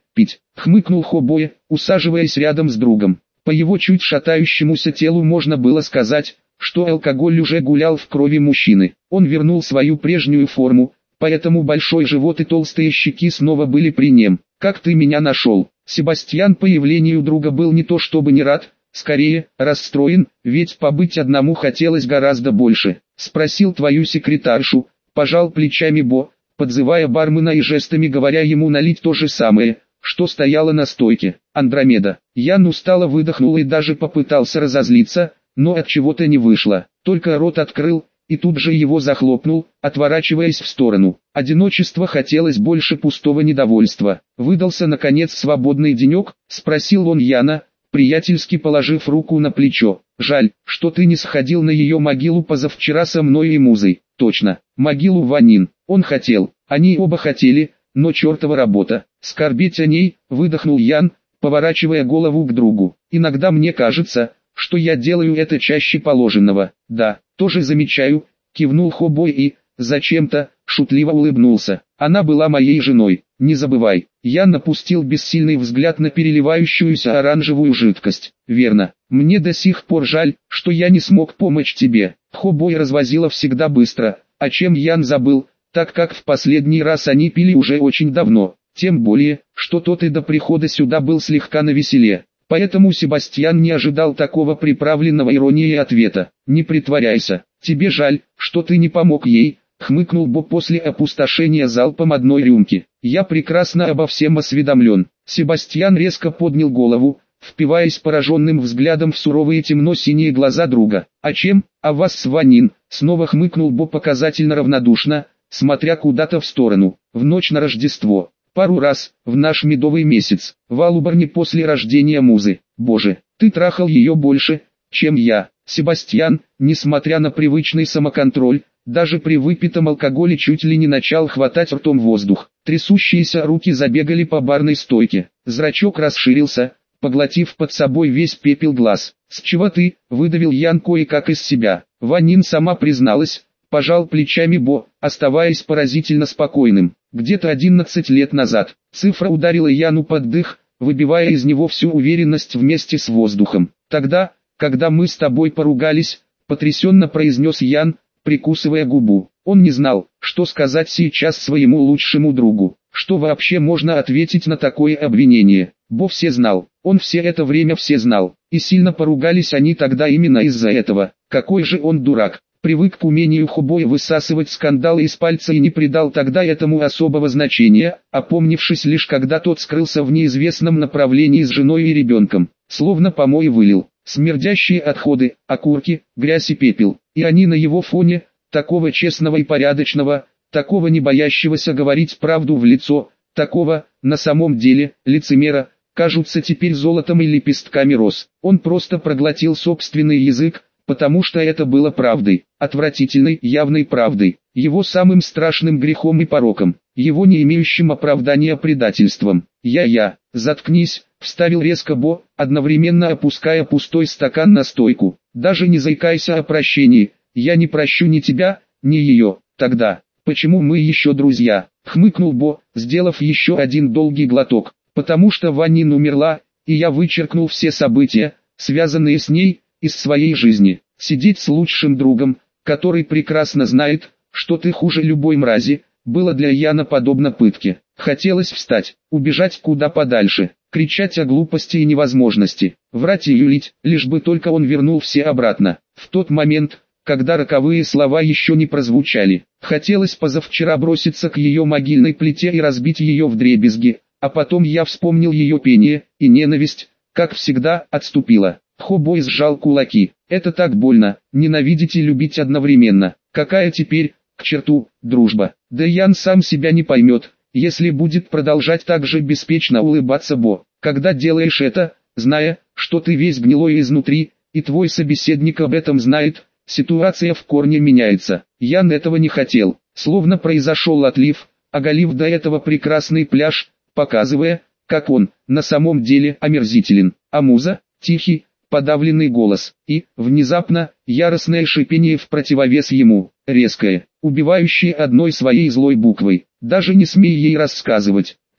пить, хмыкнул Хобой, усаживаясь рядом с другом. По его чуть шатающемуся телу можно было сказать, что алкоголь уже гулял в крови мужчины. Он вернул свою прежнюю форму, поэтому большой живот и толстые щеки снова были при нем. «Как ты меня нашел?» Себастьян появлению друга был не то чтобы не рад, скорее, расстроен, ведь побыть одному хотелось гораздо больше. «Спросил твою секретаршу», пожал плечами Бо, подзывая бармена и жестами говоря ему налить то же самое, что стояло на стойке. «Андромеда». Ян устало выдохнул и даже попытался разозлиться, но от чего-то не вышло. Только рот открыл, и тут же его захлопнул, отворачиваясь в сторону. Одиночество хотелось больше пустого недовольства. «Выдался наконец свободный денек?» — спросил он Яна, приятельски положив руку на плечо. «Жаль, что ты не сходил на ее могилу позавчера со мной и Музой». «Точно, могилу Ванин. Он хотел, они оба хотели, но чертова работа. Скорбеть о ней», — выдохнул Ян, поворачивая голову к другу. «Иногда мне кажется, что я делаю это чаще положенного». «Да, тоже замечаю», — кивнул Хобой и, зачем-то, шутливо улыбнулся. «Она была моей женой, не забывай». Ян напустил бессильный взгляд на переливающуюся оранжевую жидкость. «Верно. Мне до сих пор жаль, что я не смог помочь тебе». Хобой развозила всегда быстро, о чем Ян забыл, так как в последний раз они пили уже очень давно. Тем более, что тот и до прихода сюда был слегка навеселе. Поэтому Себастьян не ожидал такого приправленного иронией ответа. «Не притворяйся, тебе жаль, что ты не помог ей», — хмыкнул Боб после опустошения залпом одной рюмки. «Я прекрасно обо всем осведомлен». Себастьян резко поднял голову, впиваясь пораженным взглядом в суровые темно-синие глаза друга. «А чем? А вас с Ванин?» — снова хмыкнул Боб показательно равнодушно, смотря куда-то в сторону. «В ночь на Рождество. Пару раз, в наш медовый месяц, в Алубарне после рождения Музы. Боже, ты трахал ее больше, чем я». Себастьян, несмотря на привычный самоконтроль, даже при выпитом алкоголе чуть ли не начал хватать ртом воздух. Трясущиеся руки забегали по барной стойке. Зрачок расширился, поглотив под собой весь пепел глаз. «С чего ты?» — выдавил Ян кое-как из себя. Ванин сама призналась, пожал плечами Бо, оставаясь поразительно спокойным. «Где-то одиннадцать лет назад». Цифра ударила Яну под дых, выбивая из него всю уверенность вместе с воздухом. «Тогда, когда мы с тобой поругались», — потрясенно произнес Ян, прикусывая губу. Он не знал, что сказать сейчас своему лучшему другу. Что вообще можно ответить на такое обвинение? Бо все знал, он все это время все знал, и сильно поругались они тогда именно из-за этого. Какой же он дурак. Привык к умению Хобоя высасывать скандалы из пальца и не придал тогда этому особого значения, опомнившись лишь когда тот скрылся в неизвестном направлении с женой и ребенком. Словно помой вылил, смердящие отходы, окурки, грязь и пепел. И они на его фоне, такого честного и порядочного, такого не боящегося говорить правду в лицо, такого, на самом деле, лицемера, кажутся теперь золотом и лепестками роз. Он просто проглотил собственный язык, потому что это было правдой, отвратительной, явной правдой, его самым страшным грехом и пороком, его не имеющим оправдания предательством. «Я-я, заткнись», — вставил резко Бо, одновременно опуская пустой стакан на стойку. «Даже не заикайся о прощении, я не прощу ни тебя, ни ее. Тогда, почему мы еще друзья?» — хмыкнул Бо, сделав еще один долгий глоток. «Потому что Ванин умерла, и я вычеркнул все события, связанные с ней, из своей жизни. Сидеть с лучшим другом, который прекрасно знает, что ты хуже любой мрази, было для Яна подобно пытке. Хотелось встать, убежать куда подальше, кричать о глупости и невозможности, врать и юлить, лишь бы только он вернул все обратно. В тот момент, когда роковые слова еще не прозвучали, хотелось позавчера броситься к ее могильной плите и разбить ее вдребезги, а потом я вспомнил ее пение, и ненависть, как всегда, отступила. Хобой сжал кулаки. «Это так больно, ненавидеть и любить одновременно. Какая теперь, к черту, дружба?» Да Ян сам себя не поймет, если будет продолжать так же беспечно улыбаться Бо. Когда делаешь это, зная, что ты весь гнилой изнутри, и твой собеседник об этом знает, ситуация в корне меняется. Ян этого не хотел, словно произошел отлив, оголив до этого прекрасный пляж, показывая, как он, на самом деле, омерзителен. А Муза, тихий, подавленный голос, и, внезапно, яростное шипение в противовес ему, резкое, убивающее одной своей злой буквой. «Даже не смей ей рассказывать»,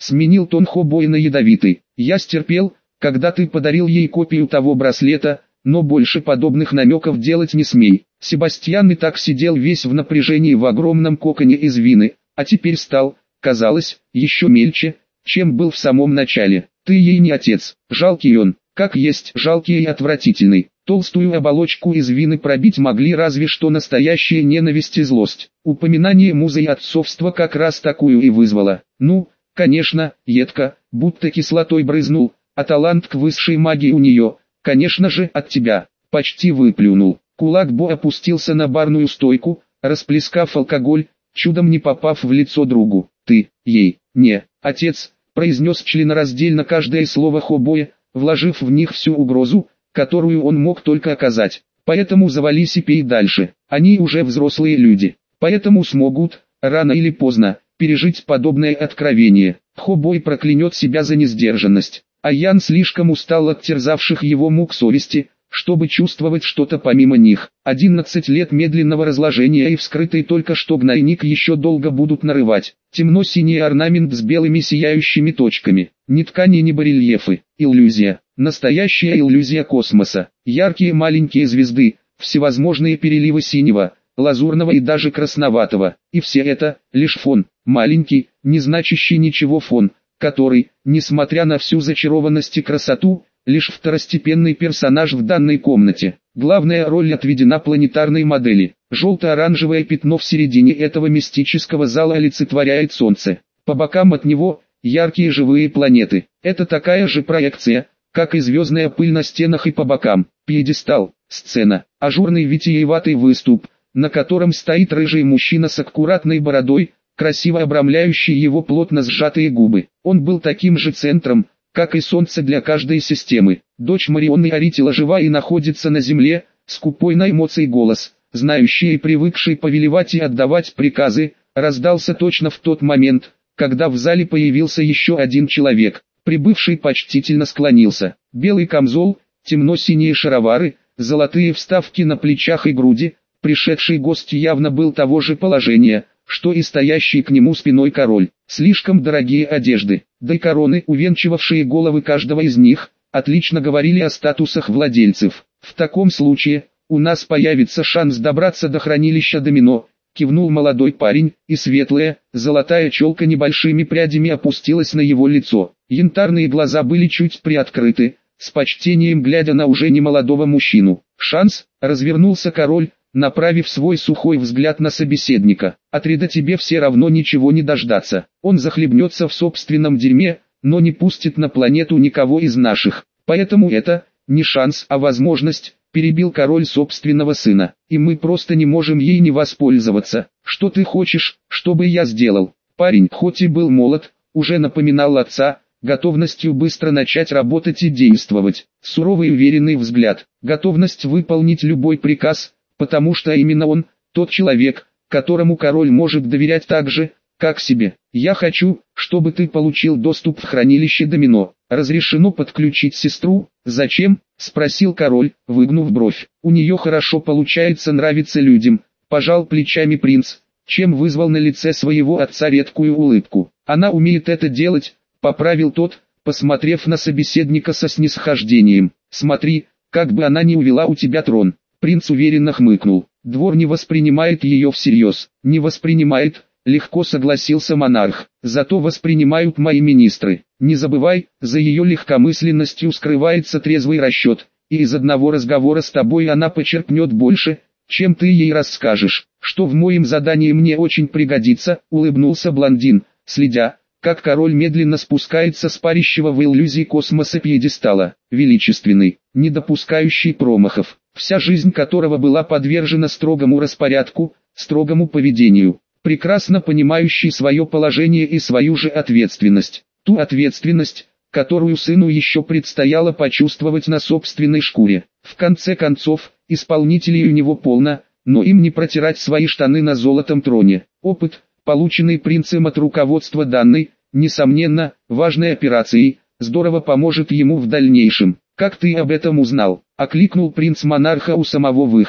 Сменил тон Хобой на ядовитый. Я стерпел, когда ты подарил ей копию того браслета, но больше подобных намеков делать не смей. Себастьян и так сидел весь в напряжении в огромном коконе из вины, а теперь стал, казалось, еще мельче, чем был в самом начале. Ты ей не отец, жалкий он, как есть жалкий и отвратительный. Толстую оболочку из вины пробить могли разве что настоящая ненависть и злость. Упоминание музы и отцовства как раз такую и вызвало. Ну, конечно, едко, будто кислотой брызнул, а талант к высшей магии у нее, конечно же, от тебя. Почти выплюнул. Кулак Бо опустился на барную стойку, расплескав алкоголь, чудом не попав в лицо другу. Ты, ей, не, отец, произнес членораздельно каждое слово Хобоя, вложив в них всю угрозу, которую он мог только оказать. Поэтому завались и пей дальше. Они уже взрослые люди, поэтому смогут, рано или поздно, пережить подобное откровение. Хобой проклянет себя за несдержанность, а Ян слишком устал от терзавших его мук совести, чтобы чувствовать что-то помимо них. Одиннадцать лет медленного разложения и вскрытый только что гнойник еще долго будут нарывать. Темно-синий орнамент с белыми сияющими точками. Ни ткани, ни барельефы. Иллюзия. Настоящая иллюзия космоса. Яркие маленькие звезды, всевозможные переливы синего, лазурного и даже красноватого. И все это, лишь фон. Маленький, не значащий ничего фон, который, несмотря на всю зачарованность и красоту, лишь второстепенный персонаж в данной комнате. Главная роль отведена планетарной модели. Желто-оранжевое пятно в середине этого мистического зала олицетворяет Солнце. По бокам от него – яркие живые планеты. Это такая же проекция, как и звездная пыль на стенах и по бокам. Пьедестал, сцена, ажурный витиеватый выступ, на котором стоит рыжий мужчина с аккуратной бородой, красиво обрамляющий его плотно сжатые губы. Он был таким же центром, как и Солнце для каждой системы. Дочь Марионы Аритила жива и находится на земле, скупой на эмоции голос, знающий и привыкший повелевать и отдавать приказы, раздался точно в тот момент, когда в зале появился еще один человек. Прибывший почтительно склонился. Белый камзол, темно-синие шаровары, золотые вставки на плечах и груди. Пришедший гость явно был того же положения, что и стоящий к нему спиной король. Слишком дорогие одежды, да и короны, увенчивавшие головы каждого из них, отлично говорили о статусах владельцев. В таком случае, у нас появится шанс добраться до хранилища Домино, кивнул молодой парень, и светлая, золотая челка небольшими прядями опустилась на его лицо. Янтарные глаза были чуть приоткрыты, с почтением глядя на уже немолодого мужчину. Шанс, развернулся король, направив свой сухой взгляд на собеседника. От Рида тебе все равно ничего не дождаться. Он захлебнется в собственном дерьме, но не пустит на планету никого из наших. Поэтому это, не шанс, а возможность, перебил король собственного сына. И мы просто не можем ей не воспользоваться. Что ты хочешь, чтобы я сделал? Парень, хоть и был молод, уже напоминал отца, готовностью быстро начать работать и действовать. Суровый и уверенный взгляд, готовность выполнить любой приказ, потому что именно он, тот человек, которому король может доверять так же, как себе. Я хочу, чтобы ты получил доступ в хранилище Домино. Разрешено подключить сестру? Зачем? Спросил король, выгнув бровь. У нее хорошо получается нравиться людям, пожал плечами принц, чем вызвал на лице своего отца редкую улыбку. Она умеет это делать, поправил тот, посмотрев на собеседника со снисхождением. Смотри, как бы она не увела у тебя трон. Принц уверенно хмыкнул. Двор не воспринимает ее всерьез. Не воспринимает, легко согласился монарх. Зато воспринимают мои министры. Не забывай, за ее легкомысленностью скрывается трезвый расчет. И из одного разговора с тобой она почерпнет больше, чем ты ей расскажешь. Что в моем задании мне очень пригодится, улыбнулся блондин, следя, как король медленно спускается с парящего в иллюзии космоса пьедестала. Величественный, не допускающий промахов, вся жизнь которого была подвержена строгому распорядку, строгому поведению, прекрасно понимающий свое положение и свою же ответственность. Ту ответственность, которую сыну еще предстояло почувствовать на собственной шкуре. В конце концов, исполнителей у него полно, но им не протирать свои штаны на золотом троне. Опыт, полученный принцем от руководства данной, несомненно, важной операцией, здорово поможет ему в дальнейшем. «Как ты об этом узнал?» — окликнул принц монарха у самого выхода.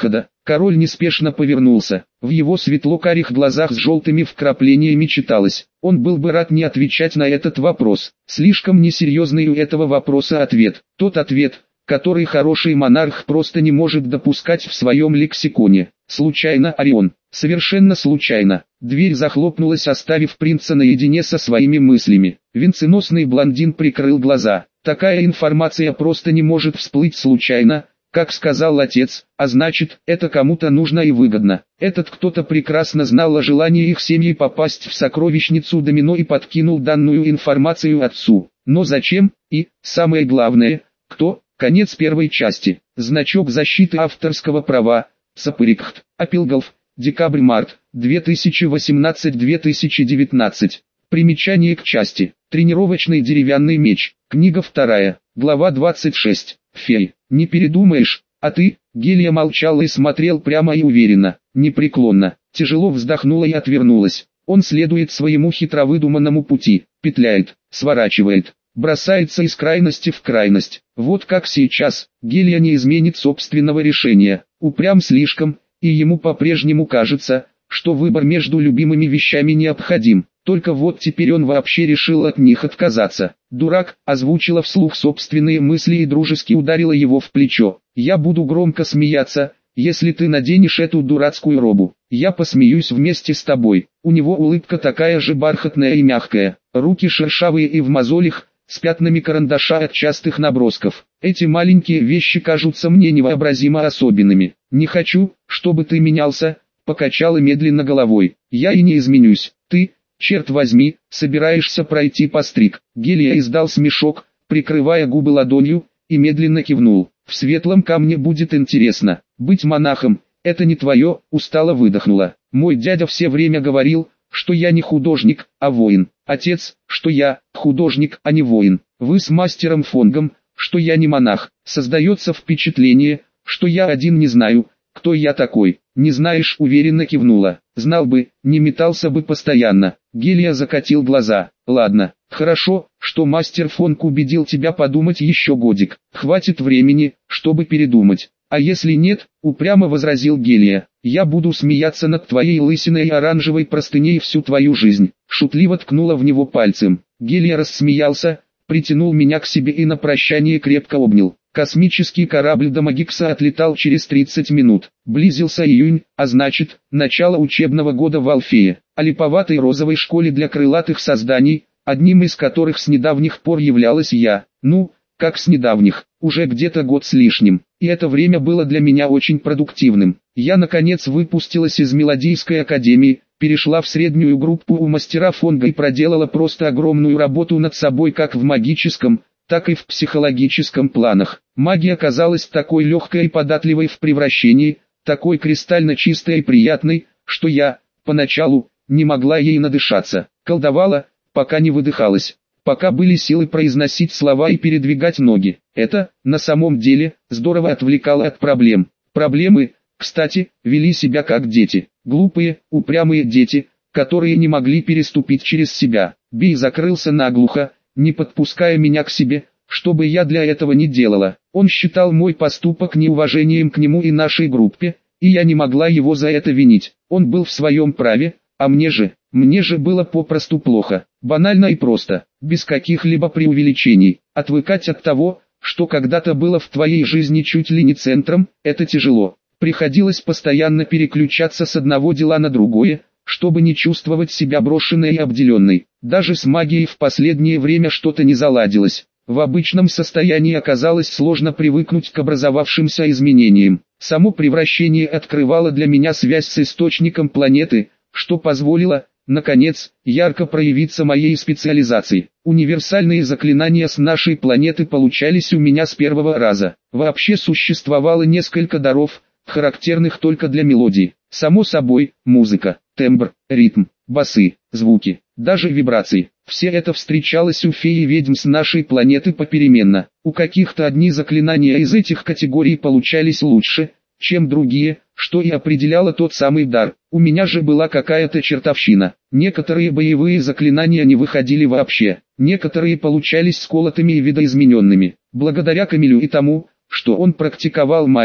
Король неспешно повернулся. В его светло-карих глазах с желтыми вкраплениями читалось: он был бы рад не отвечать на этот вопрос. Слишком несерьезный у этого вопроса ответ. Тот ответ, который хороший монарх просто не может допускать в своем лексиконе. Случайно, Орион? Совершенно случайно. Дверь захлопнулась, оставив принца наедине со своими мыслями. Венценосный блондин прикрыл глаза. Такая информация просто не может всплыть случайно, как сказал отец, а значит, это кому-то нужно и выгодно. Этот кто-то прекрасно знал о желании их семьи попасть в сокровищницу Домино и подкинул данную информацию отцу. Но зачем? И, самое главное, кто? Конец первой части. Значок защиты авторского права. Цапырикхт. Апилгolf. Декабрь-март. две тысячи восемнадцать — две тысячи девятнадцать. Примечание к части. Тренировочный деревянный меч. Книга вторая. Глава двадцать шесть. Фей. Не передумаешь, а ты? Гелия молчал и смотрел прямо и уверенно, непреклонно. Тяжело вздохнула и отвернулась. Он следует своему хитро выдуманному пути, петляет, сворачивает, бросается из крайности в крайность. Вот как сейчас. Гелия не изменит собственного решения. Упрям слишком, и ему по-прежнему кажется, что выбор между любимыми вещами необходим. Только вот теперь он вообще решил от них отказаться. «Дурак», озвучила вслух собственные мысли и дружески ударила его в плечо. «Я буду громко смеяться, если ты наденешь эту дурацкую робу. Я посмеюсь вместе с тобой». У него улыбка такая же бархатная и мягкая, руки шершавые и в мозолях, с пятнами карандаша от частых набросков. Эти маленькие вещи кажутся мне невообразимо особенными. «Не хочу, чтобы ты менялся», покачала медленно головой. «Я и не изменюсь. Ты, черт возьми, собираешься пройти постриг». Гелия издал смешок, прикрывая губы ладонью, и медленно кивнул. «В светлом камне будет интересно. Быть монахом — это не твое», устало выдохнула. «Мой дядя все время говорил, что я не художник, а воин. Отец, что я художник, а не воин. Вы с мастером Фонгом, что я не монах. Создается впечатление, что я один не знаю, кто я такой». «Не знаешь», уверенно кивнула. «Знал бы, не метался бы постоянно». Гелия закатил глаза. «Ладно, хорошо, что мастер Фонг убедил тебя подумать еще годик. Хватит времени, чтобы передумать. А если нет?» упрямо возразил Гелия. «Я буду смеяться над твоей лысиной и оранжевой простыней всю твою жизнь». Шутливо ткнула в него пальцем. Гелия рассмеялся, притянул меня к себе и на прощание крепко обнял. Космический корабль до Магикса отлетал через тридцать минут. Близился июнь, а значит, начало учебного года в Алфее, о липоватой розовой школе для крылатых созданий, одним из которых с недавних пор являлась я. Ну, как с недавних, уже где-то год с лишним. И это время было для меня очень продуктивным. Я наконец выпустилась из Мелодийской академии, перешла в среднюю группу у мастера Фонга и проделала просто огромную работу над собой как в магическом, так и в психологическом планах. Магия казалась такой легкой и податливой в превращении, такой кристально чистой и приятной, что я, поначалу, не могла ей надышаться. Колдовала, пока не выдыхалась, пока были силы произносить слова и передвигать ноги. Это, на самом деле, здорово отвлекало от проблем. Проблемы, кстати, вели себя как дети. Глупые, упрямые дети, которые не могли переступить через себя. Бей закрылся наглухо, не подпуская меня к себе, что бы я для этого не делала. Он считал мой поступок неуважением к нему и нашей группе, и я не могла его за это винить. Он был в своем праве, а мне же, мне же было попросту плохо. Банально и просто, без каких-либо преувеличений. Отвыкать от того, что когда-то было в твоей жизни чуть ли не центром, это тяжело. Приходилось постоянно переключаться с одного дела на другое, чтобы не чувствовать себя брошенной и обделенной. Даже с магией в последнее время что-то не заладилось. В обычном состоянии оказалось сложно привыкнуть к образовавшимся изменениям. Само превращение открывало для меня связь с источником планеты, что позволило, наконец, ярко проявиться моей специализации. Универсальные заклинания с нашей планеты получались у меня с первого раза. Вообще существовало несколько даров, характерных только для мелодии. Само собой, музыка, тембр, ритм, басы, звуки, даже вибрации. Все это встречалось у фей и ведьм с нашей планеты попеременно. У каких-то одни заклинания из этих категорий получались лучше, чем другие, что и определяло тот самый дар. У меня же была какая-то чертовщина. Некоторые боевые заклинания не выходили вообще, некоторые получались сколотыми и видоизмененными. Благодаря Камилю и тому, что он практиковал магию,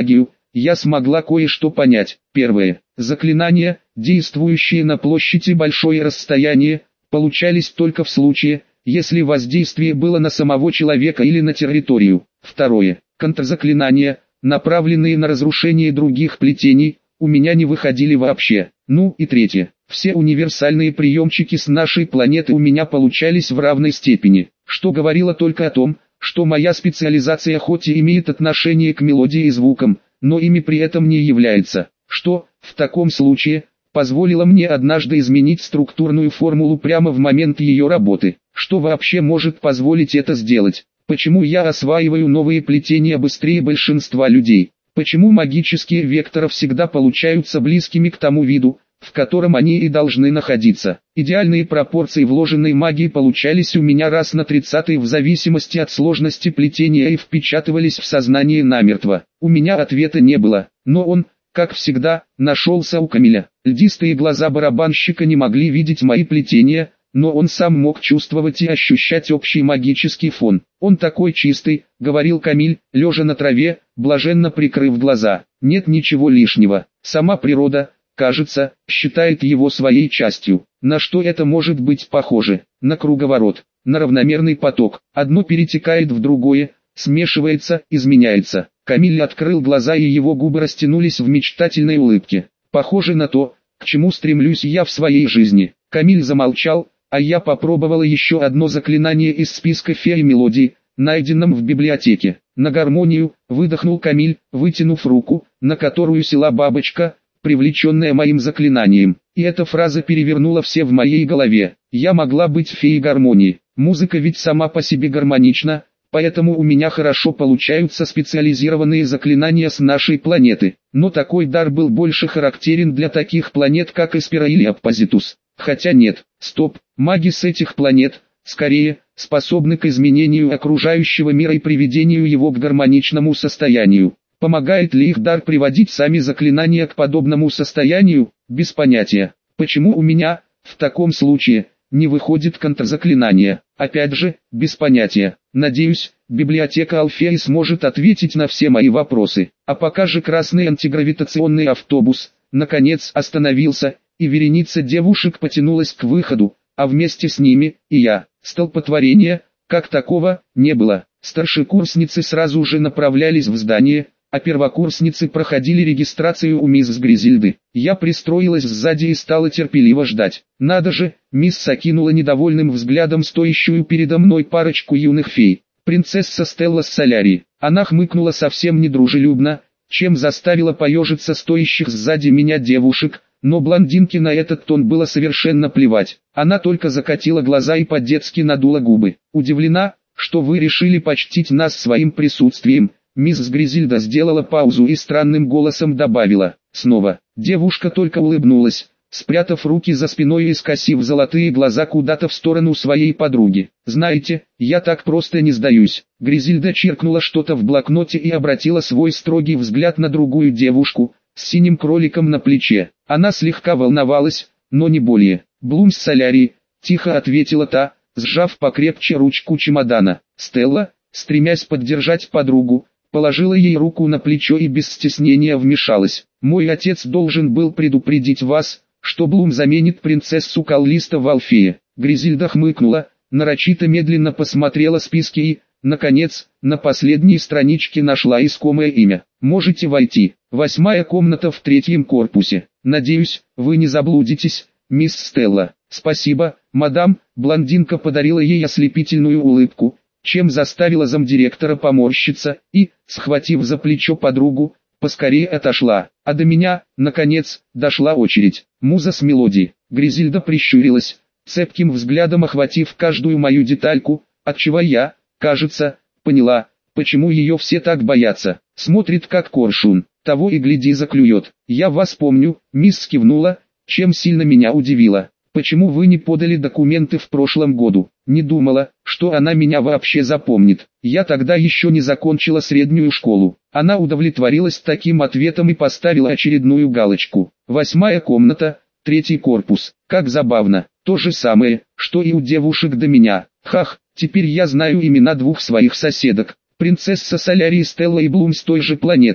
я смогла кое-что понять. Первое. Заклинания, действующие на площади большое расстояние, получались только в случае, если воздействие было на самого человека или на территорию. Второе. Контрзаклинания, направленные на разрушение других плетений, у меня не выходили вообще. Ну и третье. Все универсальные приемчики с нашей планеты у меня получались в равной степени, что говорило только о том, что моя специализация хоть и имеет отношение к мелодии и звукам, но ими при этом не является, что, в таком случае, позволило мне однажды изменить структурную формулу прямо в момент ее работы. Что вообще может позволить это сделать? Почему я осваиваю новые плетения быстрее большинства людей? Почему магические векторы всегда получаются близкими к тому виду, в котором они и должны находиться? Идеальные пропорции вложенной магии получались у меня раз на тридцатый в зависимости от сложности плетения и впечатывались в сознание намертво. У меня ответа не было, но он, как всегда, нашелся у Камиля. Льдистые глаза барабанщика не могли видеть мои плетения, но он сам мог чувствовать и ощущать общий магический фон. «Он такой чистый», — говорил Камиль, лежа на траве, блаженно прикрыв глаза. «Нет ничего лишнего. Сама природа, кажется, считает его своей частью. На что это может быть похоже? На круговорот, на равномерный поток. Одно перетекает в другое, смешивается, изменяется». Камиль открыл глаза, и его губы растянулись в мечтательной улыбке. «Похоже на то, к чему стремлюсь я в своей жизни». Камиль замолчал, а я попробовала еще одно заклинание из списка феи мелодий, найденном в библиотеке. «На гармонию», — выдохнул Камиль, вытянув руку, на которую села бабочка, привлеченная моим заклинанием. И эта фраза перевернула все в моей голове. Я могла быть феей гармонии. Музыка ведь сама по себе гармонична, поэтому у меня хорошо получаются специализированные заклинания с нашей планеты. Но такой дар был больше характерен для таких планет, как Эспера или Аппозитус. Хотя нет, стоп, маги с этих планет, скорее, способны к изменению окружающего мира и приведению его к гармоничному состоянию. Помогает ли их дар приводить сами заклинания к подобному состоянию? Без понятия. Почему у меня, в таком случае, не выходит контрзаклинание? Опять же, без понятия. Надеюсь, библиотека Алфеи сможет ответить на все мои вопросы. А пока же красный антигравитационный автобус, наконец, остановился, и вереница девушек потянулась к выходу, а вместе с ними и я. Столпотворения, как такого, не было. Старшекурсницы сразу же направлялись в здание, а первокурсницы проходили регистрацию у мисс Гризильды. Я пристроилась сзади и стала терпеливо ждать. Надо же, мисс окинула недовольным взглядом стоящую передо мной парочку юных фей. Принцесса Стелла с Солярии. Она хмыкнула совсем недружелюбно, чем заставила поежиться стоящих сзади меня девушек, но блондинке на этот тон было совершенно плевать. Она только закатила глаза и по-детски надула губы. «Удивлена, что вы решили почтить нас своим присутствием», мисс Гризильда сделала паузу и странным голосом добавила. Снова. Девушка только улыбнулась, спрятав руки за спиной и скосив золотые глаза куда-то в сторону своей подруги. «Знаете, я так просто не сдаюсь». Гризильда чиркнула что-то в блокноте и обратила свой строгий взгляд на другую девушку, с синим кроликом на плече. Она слегка волновалась, но не более. «Блум с Солярии», — тихо ответила та, сжав покрепче ручку чемодана. Стелла, стремясь поддержать подругу, положила ей руку на плечо и без стеснения вмешалась. «Мой отец должен был предупредить вас, что Блум заменит принцессу Каллиста в Алфее». Гризильда хмыкнула, нарочито медленно посмотрела списки и, наконец, на последней страничке нашла искомое имя. «Можете войти. Восьмая комната в третьем корпусе. Надеюсь, вы не заблудитесь, мисс Стелла». «Спасибо, мадам», блондинка подарила ей ослепительную улыбку, чем заставила замдиректора поморщиться, и, схватив за плечо подругу, поскорее отошла. А до меня, наконец, дошла очередь. Муза с мелодией. Гризильда прищурилась, цепким взглядом охватив каждую мою детальку, отчего я, кажется, поняла, почему ее все так боятся. Смотрит как коршун, того и гляди заклюет. «Я вас помню», мисс кивнула, чем сильно меня удивило. «Почему вы не подали документы в прошлом году?» Не думала, что она меня вообще запомнит. Я тогда еще не закончила среднюю школу. Она удовлетворилась таким ответом и поставила очередную галочку. «Восьмая комната, третий корпус». Как забавно. То же самое, что и у девушек до меня. Хах, теперь я знаю имена двух своих соседок. Принцесса Солярии Стелла и Блум с той же планеты.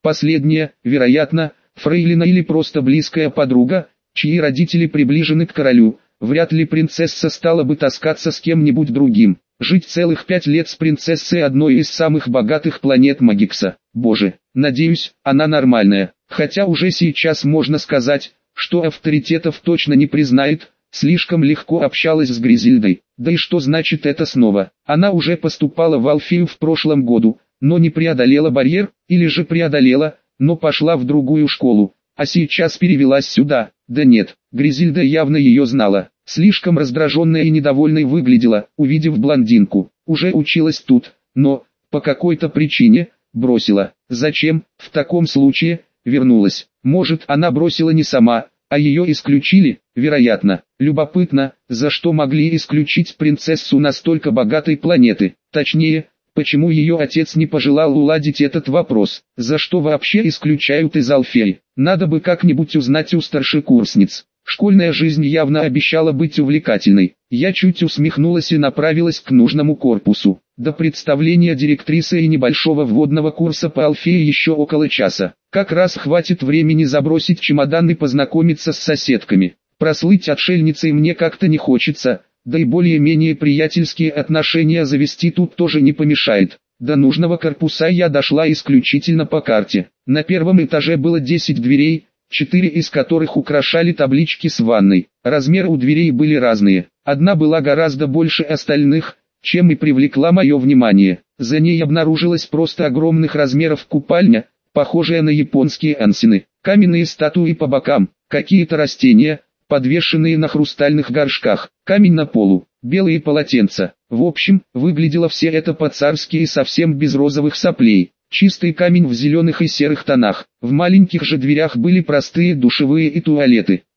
Последняя, вероятно, фрейлина или просто близкая подруга, чьи родители приближены к королю. Вряд ли принцесса стала бы таскаться с кем-нибудь другим. Жить целых пять лет с принцессой одной из самых богатых планет Магикса. Боже, надеюсь, она нормальная. Хотя уже сейчас можно сказать, что авторитетов точно не признает. Слишком легко общалась с Гризильдой. Да и что значит это снова? Она уже поступала в Алфею в прошлом году, но не преодолела барьер, или же преодолела, но пошла в другую школу, а сейчас перевелась сюда. Да нет, Гризильда явно ее знала. Слишком раздраженная и недовольной выглядела, увидев блондинку. Уже училась тут, но, по какой-то причине, бросила. Зачем, в таком случае, вернулась? Может, она бросила не сама, а ее исключили? Вероятно. Любопытно, за что могли исключить принцессу настолько богатой планеты? Точнее, почему ее отец не пожелал уладить этот вопрос? За что вообще исключают из Алфеи? Надо бы как-нибудь узнать у старшекурсниц. Школьная жизнь явно обещала быть увлекательной. Я чуть усмехнулась и направилась к нужному корпусу. До представления директрисы и небольшого вводного курса по Алфее еще около часа. Как раз хватит времени забросить чемодан и познакомиться с соседками. Прослыть отшельницей мне как-то не хочется, да и более-менее приятельские отношения завести тут тоже не помешает. До нужного корпуса я дошла исключительно по карте. На первом этаже было десять дверей, четыре из которых украшали таблички с ванной. Размеры у дверей были разные. Одна была гораздо больше остальных, чем и привлекла мое внимание. За ней обнаружилась просто огромных размеров купальня, похожая на японские ансины. Каменные статуи по бокам, какие-то растения, подвешенные на хрустальных горшках, камень на полу, белые полотенца. В общем, выглядело все это по-царски и совсем без розовых соплей. Чистый камень в зеленых и серых тонах. В маленьких же дверях были простые душевые и туалеты.